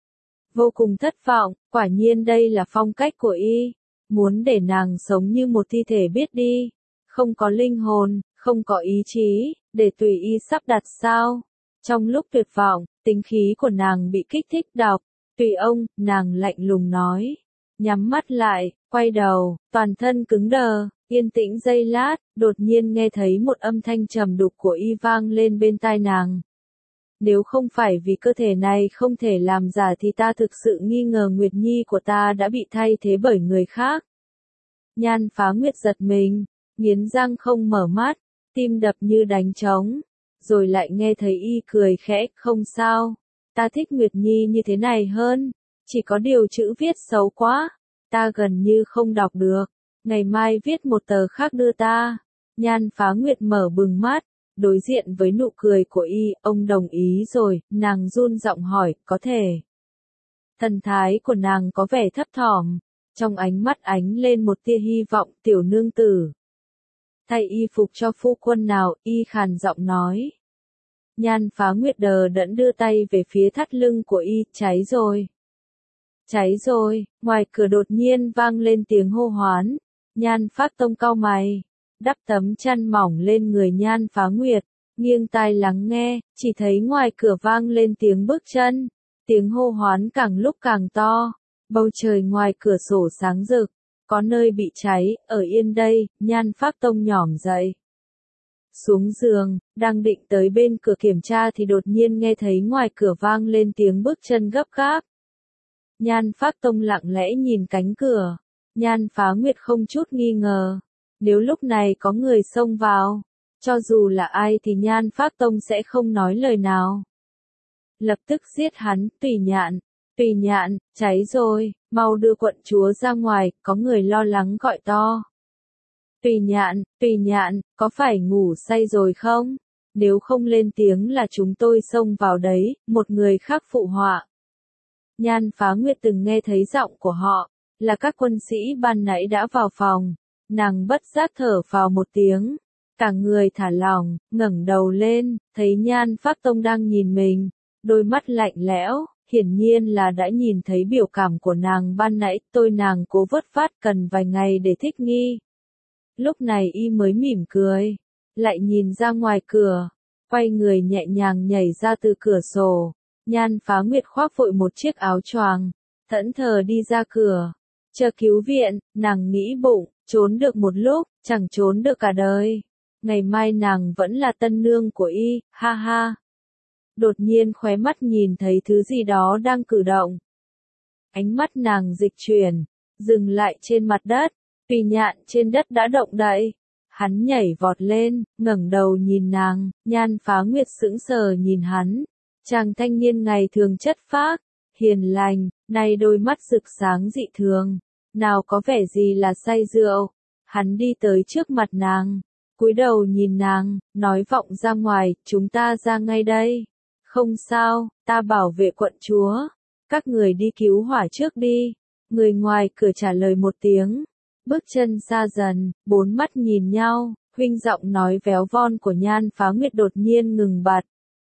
Vô cùng thất vọng, quả nhiên đây là phong cách của y, muốn để nàng sống như một thi thể biết đi, không có linh hồn, không có ý chí, để tùy y sắp đặt sao. Trong lúc tuyệt vọng, tính khí của nàng bị kích thích đọc, tùy ông, nàng lạnh lùng nói, nhắm mắt lại, quay đầu, toàn thân cứng đờ, yên tĩnh giây lát, đột nhiên nghe thấy một âm thanh trầm đục của y vang lên bên tai nàng. Nếu không phải vì cơ thể này không thể làm giả thì ta thực sự nghi ngờ Nguyệt Nhi của ta đã bị thay thế bởi người khác. Nhan Phá Nguyệt giật mình, nghiến răng không mở mắt, tim đập như đánh trống, rồi lại nghe thấy y cười khẽ, không sao, ta thích Nguyệt Nhi như thế này hơn, chỉ có điều chữ viết xấu quá, ta gần như không đọc được, ngày mai viết một tờ khác đưa ta. Nhan Phá Nguyệt mở bừng mắt. Đối diện với nụ cười của y, ông đồng ý rồi, nàng run giọng hỏi, có thể. Thần thái của nàng có vẻ thấp thỏm, trong ánh mắt ánh lên một tia hy vọng, tiểu nương tử. Thay y phục cho phu quân nào, y khàn giọng nói. Nhan Phá Nguyệt đờ đẫn đưa tay về phía thắt lưng của y, cháy rồi. Cháy rồi, ngoài cửa đột nhiên vang lên tiếng hô hoán, Nhan Phác Tông cau mày. Đắp tấm chăn mỏng lên người Nhan Phá Nguyệt, nghiêng tai lắng nghe, chỉ thấy ngoài cửa vang lên tiếng bước chân, tiếng hô hoán càng lúc càng to, bầu trời ngoài cửa sổ sáng rực, có nơi bị cháy, ở yên đây. Nhan Phác Tông nhỏm dậy. Xuống giường, đang định tới bên cửa kiểm tra thì đột nhiên nghe thấy ngoài cửa vang lên tiếng bước chân gấp gáp. Nhan Phác Tông lặng lẽ nhìn cánh cửa, Nhan Phá Nguyệt không chút nghi ngờ. Nếu lúc này có người xông vào, cho dù là ai thì Nhan Phác Tông sẽ không nói lời nào. Lập tức giết hắn, Tùy Nhạn, Tùy Nhạn, cháy rồi, mau đưa quận chúa ra ngoài, có người lo lắng gọi to. Tùy Nhạn, Tùy Nhạn, có phải ngủ say rồi không? Nếu không lên tiếng là chúng tôi xông vào đấy, một người khác phụ họa. Nhan Phá Nguyệt từng nghe thấy giọng của họ, là các quân sĩ ban nãy đã vào phòng. Nàng bất giác thở vào một tiếng, cả người thả lỏng, ngẩng đầu lên, thấy Nhan Phác Tông đang nhìn mình, đôi mắt lạnh lẽo, hiển nhiên là đã nhìn thấy biểu cảm của nàng ban nãy, tôi nàng cố vớt phát cần vài ngày để thích nghi. Lúc này y mới mỉm cười, lại nhìn ra ngoài cửa, quay người nhẹ nhàng nhảy ra từ cửa sổ. Nhan Phá Nguyệt khoác vội một chiếc áo choàng, thẫn thờ đi ra cửa, chờ cứu viện, nàng nghĩ bụng, trốn được một lúc, chẳng trốn được cả đời. Ngày mai nàng vẫn là tân nương của y, ha ha. Đột nhiên khóe mắt nhìn thấy thứ gì đó đang cử động. Ánh mắt nàng dịch chuyển, dừng lại trên mặt đất, Tùy Nhạn trên đất đã động đậy. Hắn nhảy vọt lên, ngẩng đầu nhìn nàng, Nhan Phá Nguyệt sững sờ nhìn hắn. Chàng thanh niên ngày thường chất phác, hiền lành, nay đôi mắt rực sáng dị thường, nào có vẻ gì là say rượu. Hắn đi tới trước mặt nàng, cúi đầu nhìn nàng, nói vọng ra ngoài, chúng ta ra ngay đây. Không sao, ta bảo vệ quận chúa, các người đi cứu hỏa trước đi. Người ngoài cửa trả lời một tiếng, bước chân xa dần, bốn mắt nhìn nhau, huynh giọng nói véo von của Nhan Phá Nguyệt đột nhiên ngừng bặt.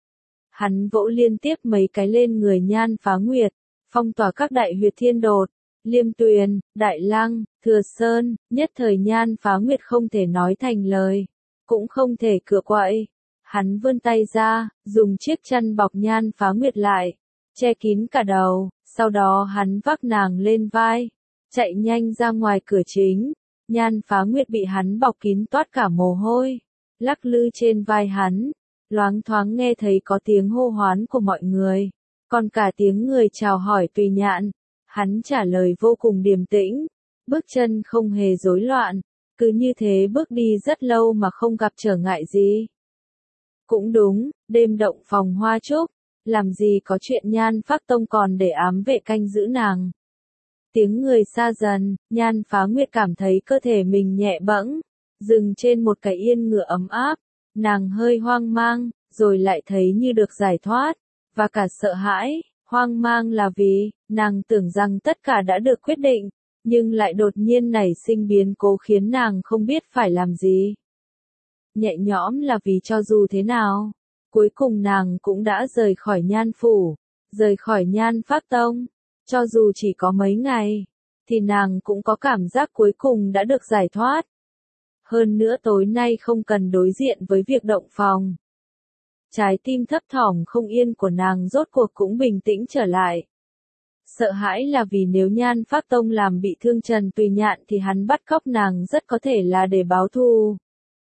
Hắn vỗ liên tiếp mấy cái lên người Nhan Phá Nguyệt, phong tỏa các đại huyệt thiên đột, Liêm Tuyền, Đại Lăng, Thừa Sơn, nhất thời Nhan Phá Nguyệt không thể nói thành lời, cũng không thể cựa quậy. Hắn vươn tay ra, dùng chiếc chăn bọc Nhan Phá Nguyệt lại, che kín cả đầu, sau đó hắn vác nàng lên vai, chạy nhanh ra ngoài cửa chính. Nhan Phá Nguyệt bị hắn bọc kín toát cả mồ hôi, lắc lư trên vai hắn, loáng thoáng nghe thấy có tiếng hô hoán của mọi người, còn cả tiếng người chào hỏi Tùy Nhạn. Hắn trả lời vô cùng điềm tĩnh, bước chân không hề rối loạn, cứ như thế bước đi rất lâu mà không gặp trở ngại gì. Cũng đúng, đêm động phòng hoa trúc, làm gì có chuyện Nhan Phác Tông còn để ám vệ canh giữ nàng. Tiếng người xa dần, Nhan Phá Nguyệt cảm thấy cơ thể mình nhẹ bẫng, dừng trên một cái yên ngựa ấm áp, nàng hơi hoang mang, rồi lại thấy như được giải thoát, và cả sợ hãi. Hoang mang là vì, nàng tưởng rằng tất cả đã được quyết định, nhưng lại đột nhiên nảy sinh biến cố khiến nàng không biết phải làm gì. Nhẹ nhõm là vì cho dù thế nào, cuối cùng nàng cũng đã rời khỏi Nhan Phủ, rời khỏi Nhan Phác Tông. Cho dù chỉ có mấy ngày, thì nàng cũng có cảm giác cuối cùng đã được giải thoát. Hơn nữa tối nay không cần đối diện với việc động phòng. Trái tim thấp thỏm không yên của nàng rốt cuộc cũng bình tĩnh trở lại. Sợ hãi là vì nếu Nhan Phác Tông làm bị thương Trần Tùy Nhạn thì hắn bắt cóc nàng rất có thể là để báo thù.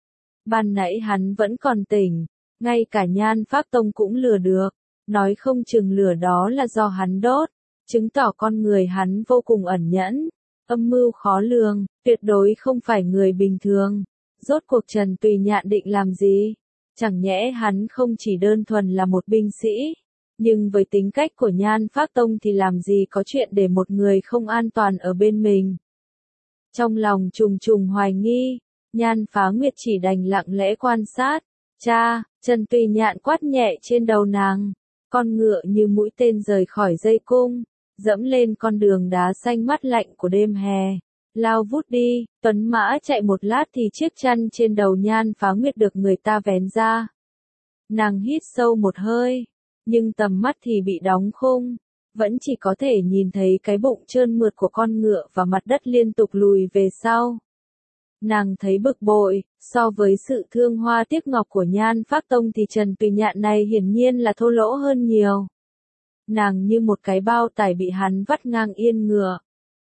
Ban nãy hắn vẫn còn tỉnh, ngay cả Nhan Phác Tông cũng lừa được, nói không chừng lửa đó là do hắn đốt, chứng tỏ con người hắn vô cùng ẩn nhẫn, âm mưu khó lường, tuyệt đối không phải người bình thường. Rốt cuộc Trần Tùy Nhạn định làm gì? Chẳng nhẽ hắn không chỉ đơn thuần là một binh sĩ, nhưng với tính cách của Nhan Phác Tông thì làm gì có chuyện để một người không an toàn ở bên mình. Trong lòng trùng trùng hoài nghi, Nhan Phá Nguyệt chỉ đành lặng lẽ quan sát. Cha, Trần Tùy Nhạn quát nhẹ trên đầu nàng, con ngựa như mũi tên rời khỏi dây cung, dẫm lên con đường đá xanh mát lạnh của đêm hè. Lao vút đi, tuấn mã chạy một lát thì chiếc chăn trên đầu Nhan Phá Nguyệt được người ta vén ra. Nàng hít sâu một hơi, nhưng tầm mắt thì bị đóng khung, vẫn chỉ có thể nhìn thấy cái bụng trơn mượt của con ngựa và mặt đất liên tục lùi về sau. Nàng thấy bực bội, so với sự thương hoa tiếc ngọc của Nhan Phác Tông thì Trần Tùy Nhạn này hiển nhiên là thô lỗ hơn nhiều. Nàng như một cái bao tải bị hắn vắt ngang yên ngựa.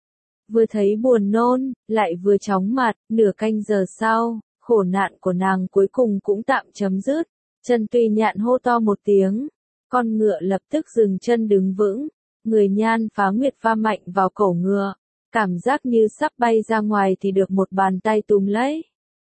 Vừa thấy buồn nôn, lại vừa chóng mặt, nửa canh giờ sau, khổ nạn của nàng cuối cùng cũng tạm chấm dứt. Trần Tùy Nhạn hô to một tiếng, con ngựa lập tức dừng chân đứng vững, người Nhan Phá Nguyệt va mạnh vào cổ ngựa, cảm giác như sắp bay ra ngoài thì được một bàn tay túm lấy.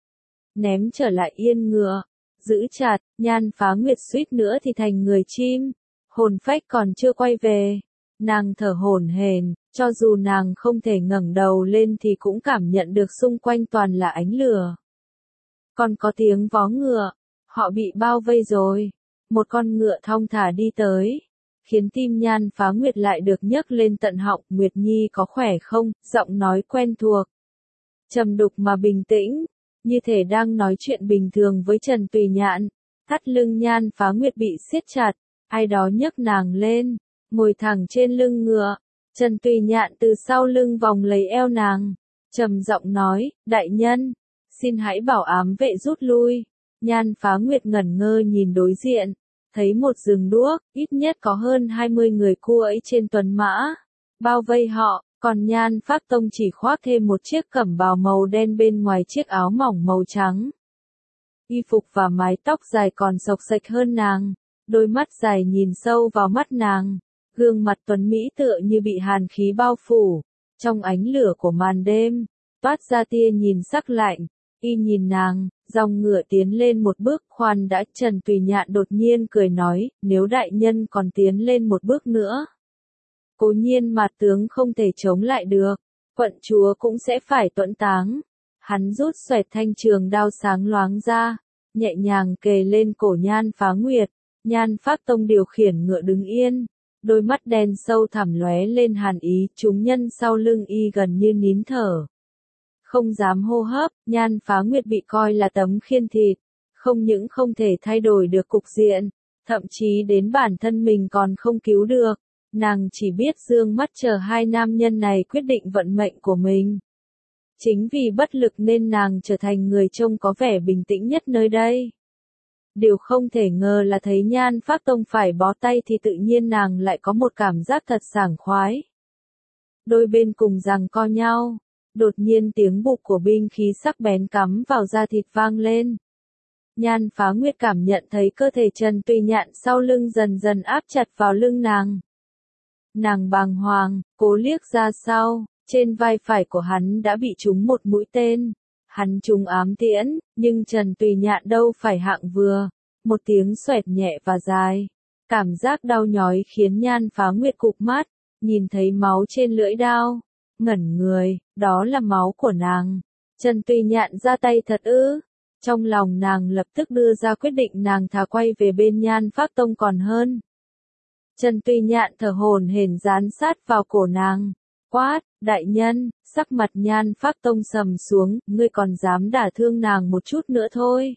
Ném trở lại yên ngựa, giữ chặt, Nhan Phá Nguyệt suýt nữa thì thành người chim, hồn phách còn chưa quay về. Nàng thở hổn hển, cho dù nàng không thể ngẩng đầu lên thì cũng cảm nhận được xung quanh toàn là ánh lửa. Còn có tiếng vó ngựa, họ bị bao vây rồi. Một con ngựa thong thả đi tới, khiến tim Nhan Phá Nguyệt lại được nhấc lên tận họng. Nguyệt Nhi có khỏe không? Giọng nói quen thuộc, trầm đục mà bình tĩnh, như thể đang nói chuyện bình thường với Trần Tùy Nhạn. Thắt lưng Nhan Phá Nguyệt bị siết chặt, ai đó nhấc nàng lên, ngồi thẳng trên lưng ngựa. Trần Tùy Nhạn từ sau lưng vòng lấy eo nàng, trầm giọng nói, đại nhân, xin hãy bảo ám vệ rút lui. Nhan Phá Nguyệt ngẩn ngơ nhìn đối diện, thấy một rừng đuốc, ít nhất có hơn hai mươi người cưỡi trên tuần mã, bao vây họ, còn Nhan Phác Tông chỉ khoác thêm một chiếc cẩm bào màu đen bên ngoài chiếc áo mỏng màu trắng. Y phục và mái tóc dài còn xộc xệch hơn nàng, đôi mắt dài nhìn sâu vào mắt nàng, gương mặt tuấn mỹ tựa như bị hàn khí bao phủ, trong ánh lửa của màn đêm, toát ra tia nhìn sắc lạnh. Y nhìn nàng, dòng ngựa tiến lên một bước. Khoan đã. Trần Tùy Nhạn đột nhiên cười nói, nếu đại nhân còn tiến lên một bước nữa, cố nhiên Mạt tướng không thể chống lại được, quận chúa cũng sẽ phải tuẫn táng. Hắn rút xoẹt thanh trường đao sáng loáng ra, nhẹ nhàng kề lên cổ Nhan Phá Nguyệt. Nhan Phác Tông điều khiển ngựa đứng yên, đôi mắt đen sâu thẳm lóe lên hàn ý. Chúng nhân sau lưng y gần như nín thở, không dám hô hấp. Nhan Phá Nguyệt bị coi là tấm khiên thịt, không những không thể thay đổi được cục diện, thậm chí đến bản thân mình còn không cứu được. Nàng chỉ biết dương mắt chờ hai nam nhân này quyết định vận mệnh của mình. Chính vì bất lực nên nàng trở thành người trông có vẻ bình tĩnh nhất nơi đây. Điều không thể ngờ là thấy Nhan Phác Tông phải bó tay thì tự nhiên nàng lại có một cảm giác thật sảng khoái. Đôi bên cùng giằng co nhau, đột nhiên tiếng bụp của binh khí sắc bén cắm vào da thịt vang lên. Nhan Phá Nguyệt cảm nhận thấy cơ thể Trần Tùy Nhạn sau lưng dần dần áp chặt vào lưng nàng. Nàng bàng hoàng, cố liếc ra sau, trên vai phải của hắn đã bị trúng một mũi tên. Hắn trúng ám tiễn, nhưng Trần Tùy Nhạn đâu phải hạng vừa. Một tiếng xoẹt nhẹ và dài. Cảm giác đau nhói khiến Nhan Phá Nguyệt cụp mắt, nhìn thấy máu trên lưỡi đao. Ngẩn người, đó là máu của nàng. Trần Tùy Nhạn ra tay thật ư? Trong lòng nàng lập tức đưa ra quyết định nàng thà quay về bên Nhan Phác Tông còn hơn. Trần Tùy Nhạn thở hổn hển dán sát vào cổ nàng, quát, đại nhân. Sắc mặt Nhan Phác Tông sầm xuống, ngươi còn dám đả thương nàng một chút nữa thôi,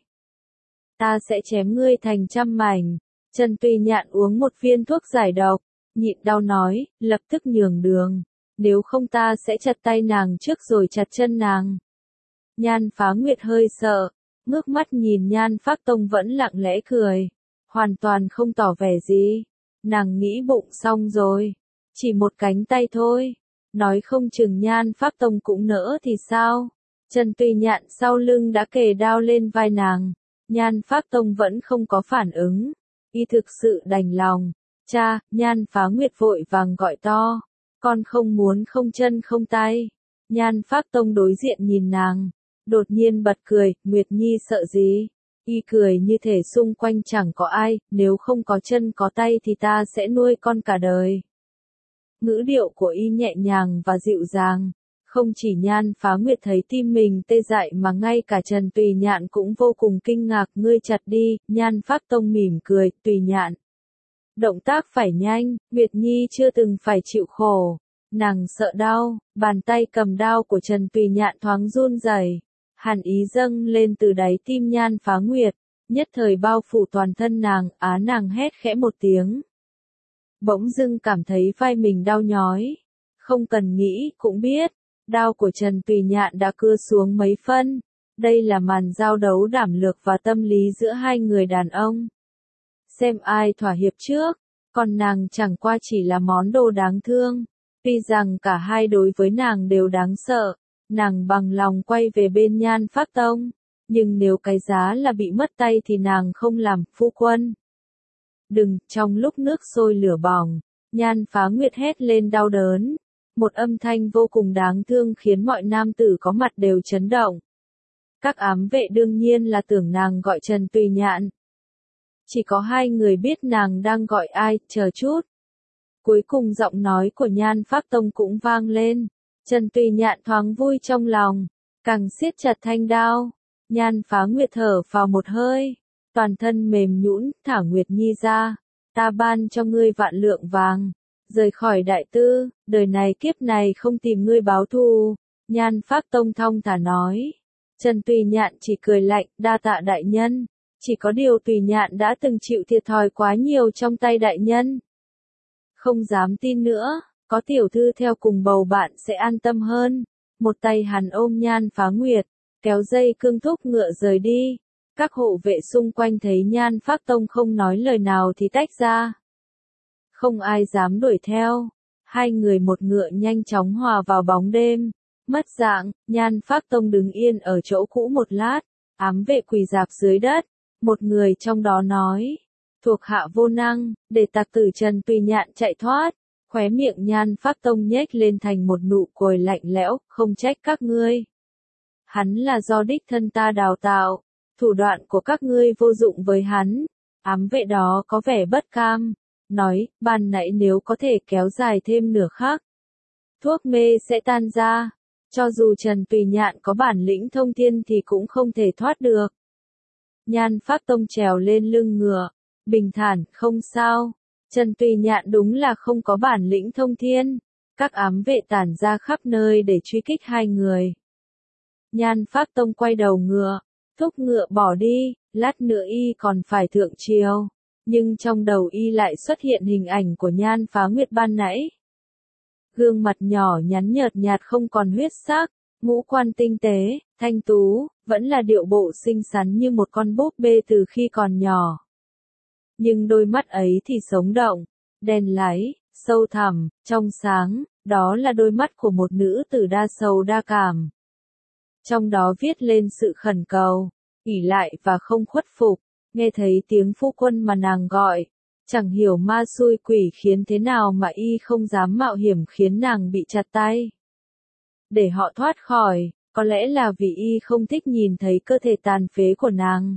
ta sẽ chém ngươi thành trăm mảnh. Trần Tùy Nhạn uống một viên thuốc giải độc, nhịn đau nói, lập tức nhường đường, nếu không ta sẽ chặt tay nàng trước rồi chặt chân nàng. Nhan Phá Nguyệt hơi sợ, ngước mắt nhìn Nhan Phác Tông vẫn lặng lẽ cười, hoàn toàn không tỏ vẻ gì. Nàng nghĩ bụng xong rồi, chỉ một cánh tay thôi, nói không chừng Nhan Phác Tông cũng nỡ thì sao. Trần Tùy Nhạn sau lưng đã kề đao lên vai nàng, Nhan Phác Tông vẫn không có phản ứng, y thực sự đành lòng. Cha. Nhan Phá Nguyệt vội vàng gọi to, con không muốn không chân không tay. Nhan Phác Tông đối diện nhìn nàng, đột nhiên bật cười, Nguyệt Nhi sợ gì? Y cười như thể xung quanh chẳng có ai, nếu không có chân có tay thì ta sẽ nuôi con cả đời. Ngữ điệu của y nhẹ nhàng và dịu dàng, không chỉ Nhan Phá Nguyệt thấy tim mình tê dại mà ngay cả Trần Tùy Nhạn cũng vô cùng kinh ngạc. Ngươi chặt đi. Nhan Phác Tông mỉm cười, Tùy Nhạn, động tác phải nhanh. Nguyệt Nhi chưa từng phải chịu khổ, nàng sợ đau. Bàn tay cầm đao của Trần Tùy Nhạn thoáng run rẩy, hàn ý dâng lên từ đáy tim Nhan Phá Nguyệt, nhất thời bao phủ toàn thân nàng. Á. Nàng hét khẽ một tiếng, bỗng dưng cảm thấy vai mình đau nhói, không cần nghĩ cũng biết, đao của Trần Tùy Nhạn đã cưa xuống mấy phân. Đây là màn giao đấu đảm lược và tâm lý giữa hai người đàn ông, xem ai thỏa hiệp trước, còn nàng chẳng qua chỉ là món đồ đáng thương. Tuy rằng cả hai đối với nàng đều đáng sợ, nàng bằng lòng quay về bên Nhan Phác Tông, nhưng nếu cái giá là bị mất tay thì nàng không làm. Phu quân, đừng. Trong lúc nước sôi lửa bỏng, Nhan Phá Nguyệt hét lên đau đớn, Một âm thanh vô cùng đáng thương khiến mọi nam tử có mặt đều chấn động. Các ám vệ đương nhiên là tưởng nàng gọi Trần Tùy Nhạn. Chỉ có hai người biết nàng đang gọi ai, chờ chút. Cuối cùng giọng nói của Nhan Phác Tông cũng vang lên. Trần Tùy Nhạn thoáng vui trong lòng, càng siết chặt thanh đao. Nhan Phá Nguyệt thở vào một hơi, toàn thân mềm nhũn, thả Nguyệt Nhi ra. Ta ban cho ngươi vạn lượng vàng, rời khỏi đại tư, đời này kiếp này không tìm ngươi báo thù. Nhan Phác Tông thong thả nói. Trần Tùy Nhạn chỉ cười lạnh, đa tạ đại nhân. Chỉ có điều Tùy Nhạn đã từng chịu thiệt thòi quá nhiều trong tay đại nhân. Không dám tin nữa, có tiểu thư theo cùng bầu bạn sẽ an tâm hơn. Một tay hắn ôm Nhan Phá Nguyệt, kéo dây cương thúc ngựa rời đi. Các hộ vệ xung quanh thấy Nhan Phác Tông không nói lời nào thì tách ra. Không ai dám đuổi theo. Hai người một ngựa nhanh chóng hòa vào bóng đêm. Mất dạng, Nhan Phác Tông đứng yên ở chỗ cũ một lát. Ám vệ quỳ rạp dưới đất. Một người trong đó nói. Thuộc hạ vô năng, để tặc tử Trần Tùy Nhạn chạy thoát. Khóe miệng Nhan Phác Tông nhếch lên thành một nụ cười lạnh lẽo, không trách các ngươi. Hắn là do đích thân ta đào tạo. Thủ đoạn của các ngươi vô dụng với hắn. Ám vệ đó có vẻ bất cam. Nói, ban nãy nếu có thể kéo dài thêm nửa khắc, thuốc mê sẽ tan ra. Cho dù Trần Tùy Nhạn có bản lĩnh thông thiên thì cũng không thể thoát được. Nhan Phác Tông trèo lên lưng ngựa, bình thản, không sao. Trần Tùy Nhạn đúng là không có bản lĩnh thông thiên. Các ám vệ tản ra khắp nơi để truy kích hai người. Nhan Phác Tông quay đầu ngựa, thúc ngựa bỏ đi, lát nữa y còn phải thượng triều. Nhưng trong đầu y lại xuất hiện hình ảnh của Nhan Phá Nguyệt ban nãy. Gương mặt nhỏ nhắn nhợt nhạt không còn huyết sắc, ngũ quan tinh tế, thanh tú, vẫn là điệu bộ xinh xắn như một con búp bê từ khi còn nhỏ. Nhưng đôi mắt ấy thì sống động, đen láy, sâu thẳm, trong sáng, đó là đôi mắt của một nữ tử đa sầu đa cảm. Trong đó viết lên sự khẩn cầu, ỷ lại và không khuất phục. Nghe thấy tiếng phu quân mà nàng gọi, chẳng hiểu ma xui quỷ khiến thế nào mà y không dám mạo hiểm khiến nàng bị chặt tay. Để họ thoát khỏi, có lẽ là vì y không thích nhìn thấy cơ thể tàn phế của nàng.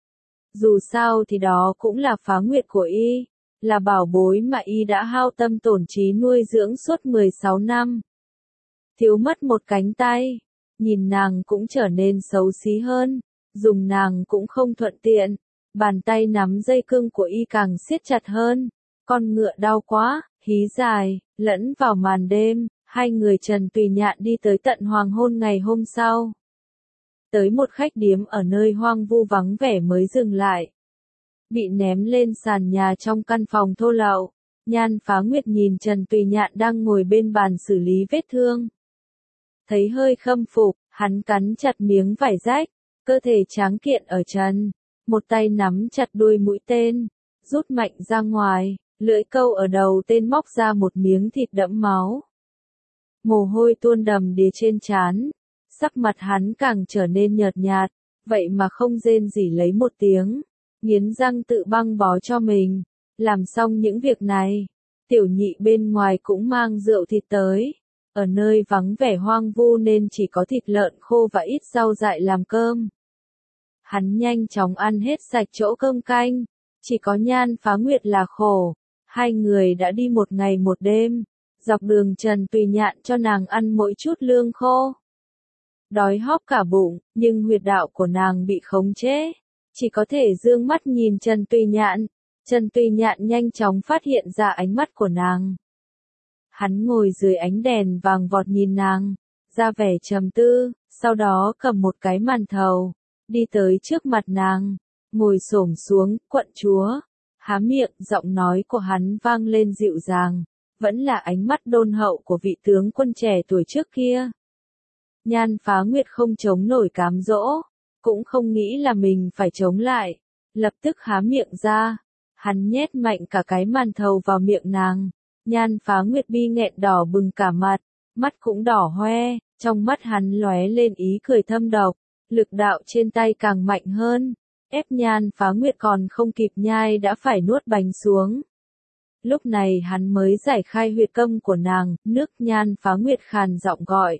Dù sao thì đó cũng là Phá Nguyệt của y, là bảo bối mà y đã hao tâm tổn trí nuôi dưỡng suốt mười sáu năm. Thiếu mất một cánh tay, nhìn nàng cũng trở nên xấu xí hơn, dùng nàng cũng không thuận tiện. Bàn tay nắm dây cương của y càng siết chặt hơn. Con ngựa đau quá, hí dài, lẫn vào màn đêm, hai người Trần Tùy Nhạn đi tới tận hoàng hôn ngày hôm sau. Tới một khách điếm ở nơi hoang vu vắng vẻ mới dừng lại. Bị ném lên sàn nhà trong căn phòng thô lậu. Nhan Phá Nguyệt nhìn Trần Tùy Nhạn đang ngồi bên bàn xử lý vết thương. Thấy hơi khâm phục, hắn cắn chặt miếng vải rách, cơ thể tráng kiện ở trần. Một tay nắm chặt đuôi mũi tên, rút mạnh ra ngoài, lưỡi câu ở đầu tên móc ra một miếng thịt đẫm máu. Mồ hôi tuôn đầm đìa trên trán, sắc mặt hắn càng trở nên nhợt nhạt, vậy mà không rên rỉ lấy một tiếng, nghiến răng tự băng bó cho mình. Làm xong những việc này, tiểu nhị bên ngoài cũng mang rượu thịt tới. Ở nơi vắng vẻ hoang vu nên chỉ có thịt lợn khô và ít rau dại làm cơm. Hắn nhanh chóng ăn hết sạch chỗ cơm canh, chỉ có Nhan Phá Nguyệt là khổ. Hai người đã đi một ngày một đêm, dọc đường Trần Tùy Nhạn cho nàng ăn mỗi chút lương khô. Đói hóp cả bụng, nhưng huyệt đạo của nàng bị khống chế, chỉ có thể dương mắt nhìn Trần Tùy Nhạn. Trần Tùy Nhạn nhanh chóng phát hiện ra ánh mắt của nàng. Hắn ngồi dưới ánh đèn vàng vọt nhìn nàng, ra vẻ trầm tư, sau đó cầm một cái màn thầu. Đi tới trước mặt nàng, ngồi xổm xuống, quận chúa, há miệng, giọng nói của hắn vang lên dịu dàng, vẫn là ánh mắt đôn hậu của vị tướng quân trẻ tuổi trước kia. Nhan Phá Nguyệt không chống nổi cám dỗ, cũng không nghĩ là mình phải chống lại, lập tức há miệng ra, hắn nhét mạnh cả cái màn thầu vào miệng nàng. Nhan Phá Nguyệt bi nghẹn đỏ bừng cả mặt, mắt cũng đỏ hoe, trong mắt hắn lóe lên ý cười thâm độc. Lực đạo trên tay càng mạnh hơn, ép Nhan Phá Nguyệt còn không kịp nhai đã phải nuốt bánh xuống. Lúc này hắn mới giải khai huyệt câm của nàng, nước Nhan Phá Nguyệt khàn giọng gọi.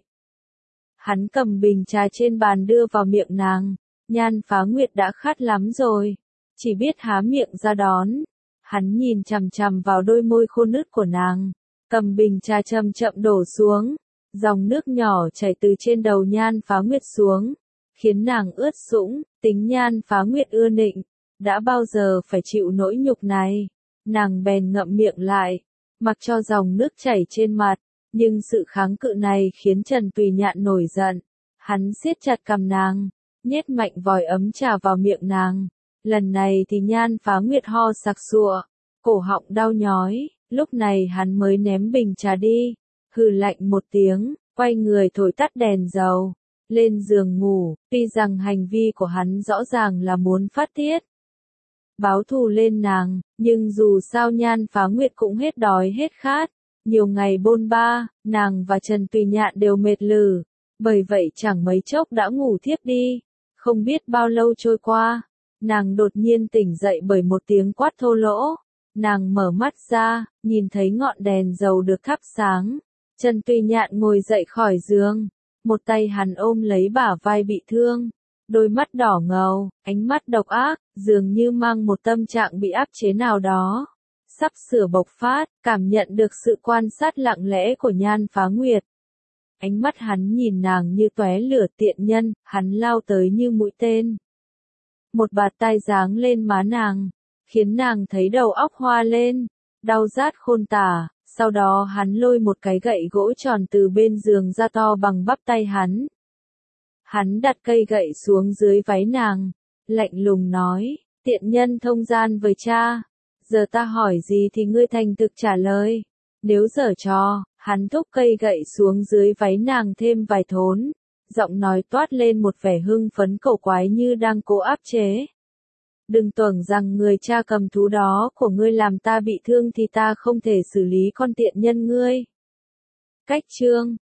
Hắn cầm bình trà trên bàn đưa vào miệng nàng, Nhan Phá Nguyệt đã khát lắm rồi, chỉ biết há miệng ra đón. Hắn nhìn chằm chằm vào đôi môi khô nứt của nàng, cầm bình trà chậm chậm đổ xuống, dòng nước nhỏ chảy từ trên đầu Nhan Phá Nguyệt xuống, khiến nàng ướt sũng. Tính Nhan Phá Nguyệt ưa nịnh, đã bao giờ phải chịu nỗi nhục này, nàng bèn ngậm miệng lại, mặc cho dòng nước chảy trên mặt. Nhưng sự kháng cự này khiến Trần Tùy Nhạn nổi giận, hắn siết chặt cằm nàng, nhét mạnh vòi ấm trà vào miệng nàng. Lần này thì Nhan Phá Nguyệt ho sặc sụa, cổ họng đau nhói, lúc này hắn mới ném bình trà đi, hừ lạnh một tiếng, quay người thổi tắt đèn dầu, lên giường ngủ. Tuy rằng hành vi của hắn rõ ràng là muốn phát tiết, báo thù lên nàng, nhưng dù sao Nhan Phá Nguyệt cũng hết đói hết khát. Nhiều ngày bôn ba, nàng và Trần Tùy Nhạn đều mệt lử, bởi vậy chẳng mấy chốc đã ngủ thiếp đi. Không biết bao lâu trôi qua, nàng đột nhiên tỉnh dậy bởi một tiếng quát thô lỗ. Nàng mở mắt ra, nhìn thấy ngọn đèn dầu được thắp sáng. Trần Tùy Nhạn ngồi dậy khỏi giường, một tay hắn ôm lấy bả vai bị thương, đôi mắt đỏ ngầu, ánh mắt độc ác, dường như mang một tâm trạng bị áp chế nào đó. Sắp sửa bộc phát, cảm nhận được sự quan sát lặng lẽ của Nhan Phá Nguyệt. Ánh mắt hắn nhìn nàng như tóe lửa tiện nhân, hắn lao tới như mũi tên. Một bạt tai giáng lên má nàng, khiến nàng thấy đầu óc hoa lên, đau rát khôn tả. Sau đó hắn lôi một cái gậy gỗ tròn từ bên giường ra to bằng bắp tay hắn. Hắn đặt cây gậy xuống dưới váy nàng, lạnh lùng nói, tiện nhân thông gian với cha. Giờ ta hỏi gì thì ngươi thành thực trả lời. Nếu giở trò, hắn thúc cây gậy xuống dưới váy nàng thêm vài thốn. Giọng nói toát lên một vẻ hưng phấn cổ quái như đang cố áp chế. Đừng tưởng rằng người cha cầm thú đó của ngươi làm ta bị thương thì ta không thể xử lý con tiện nhân ngươi. Cách chương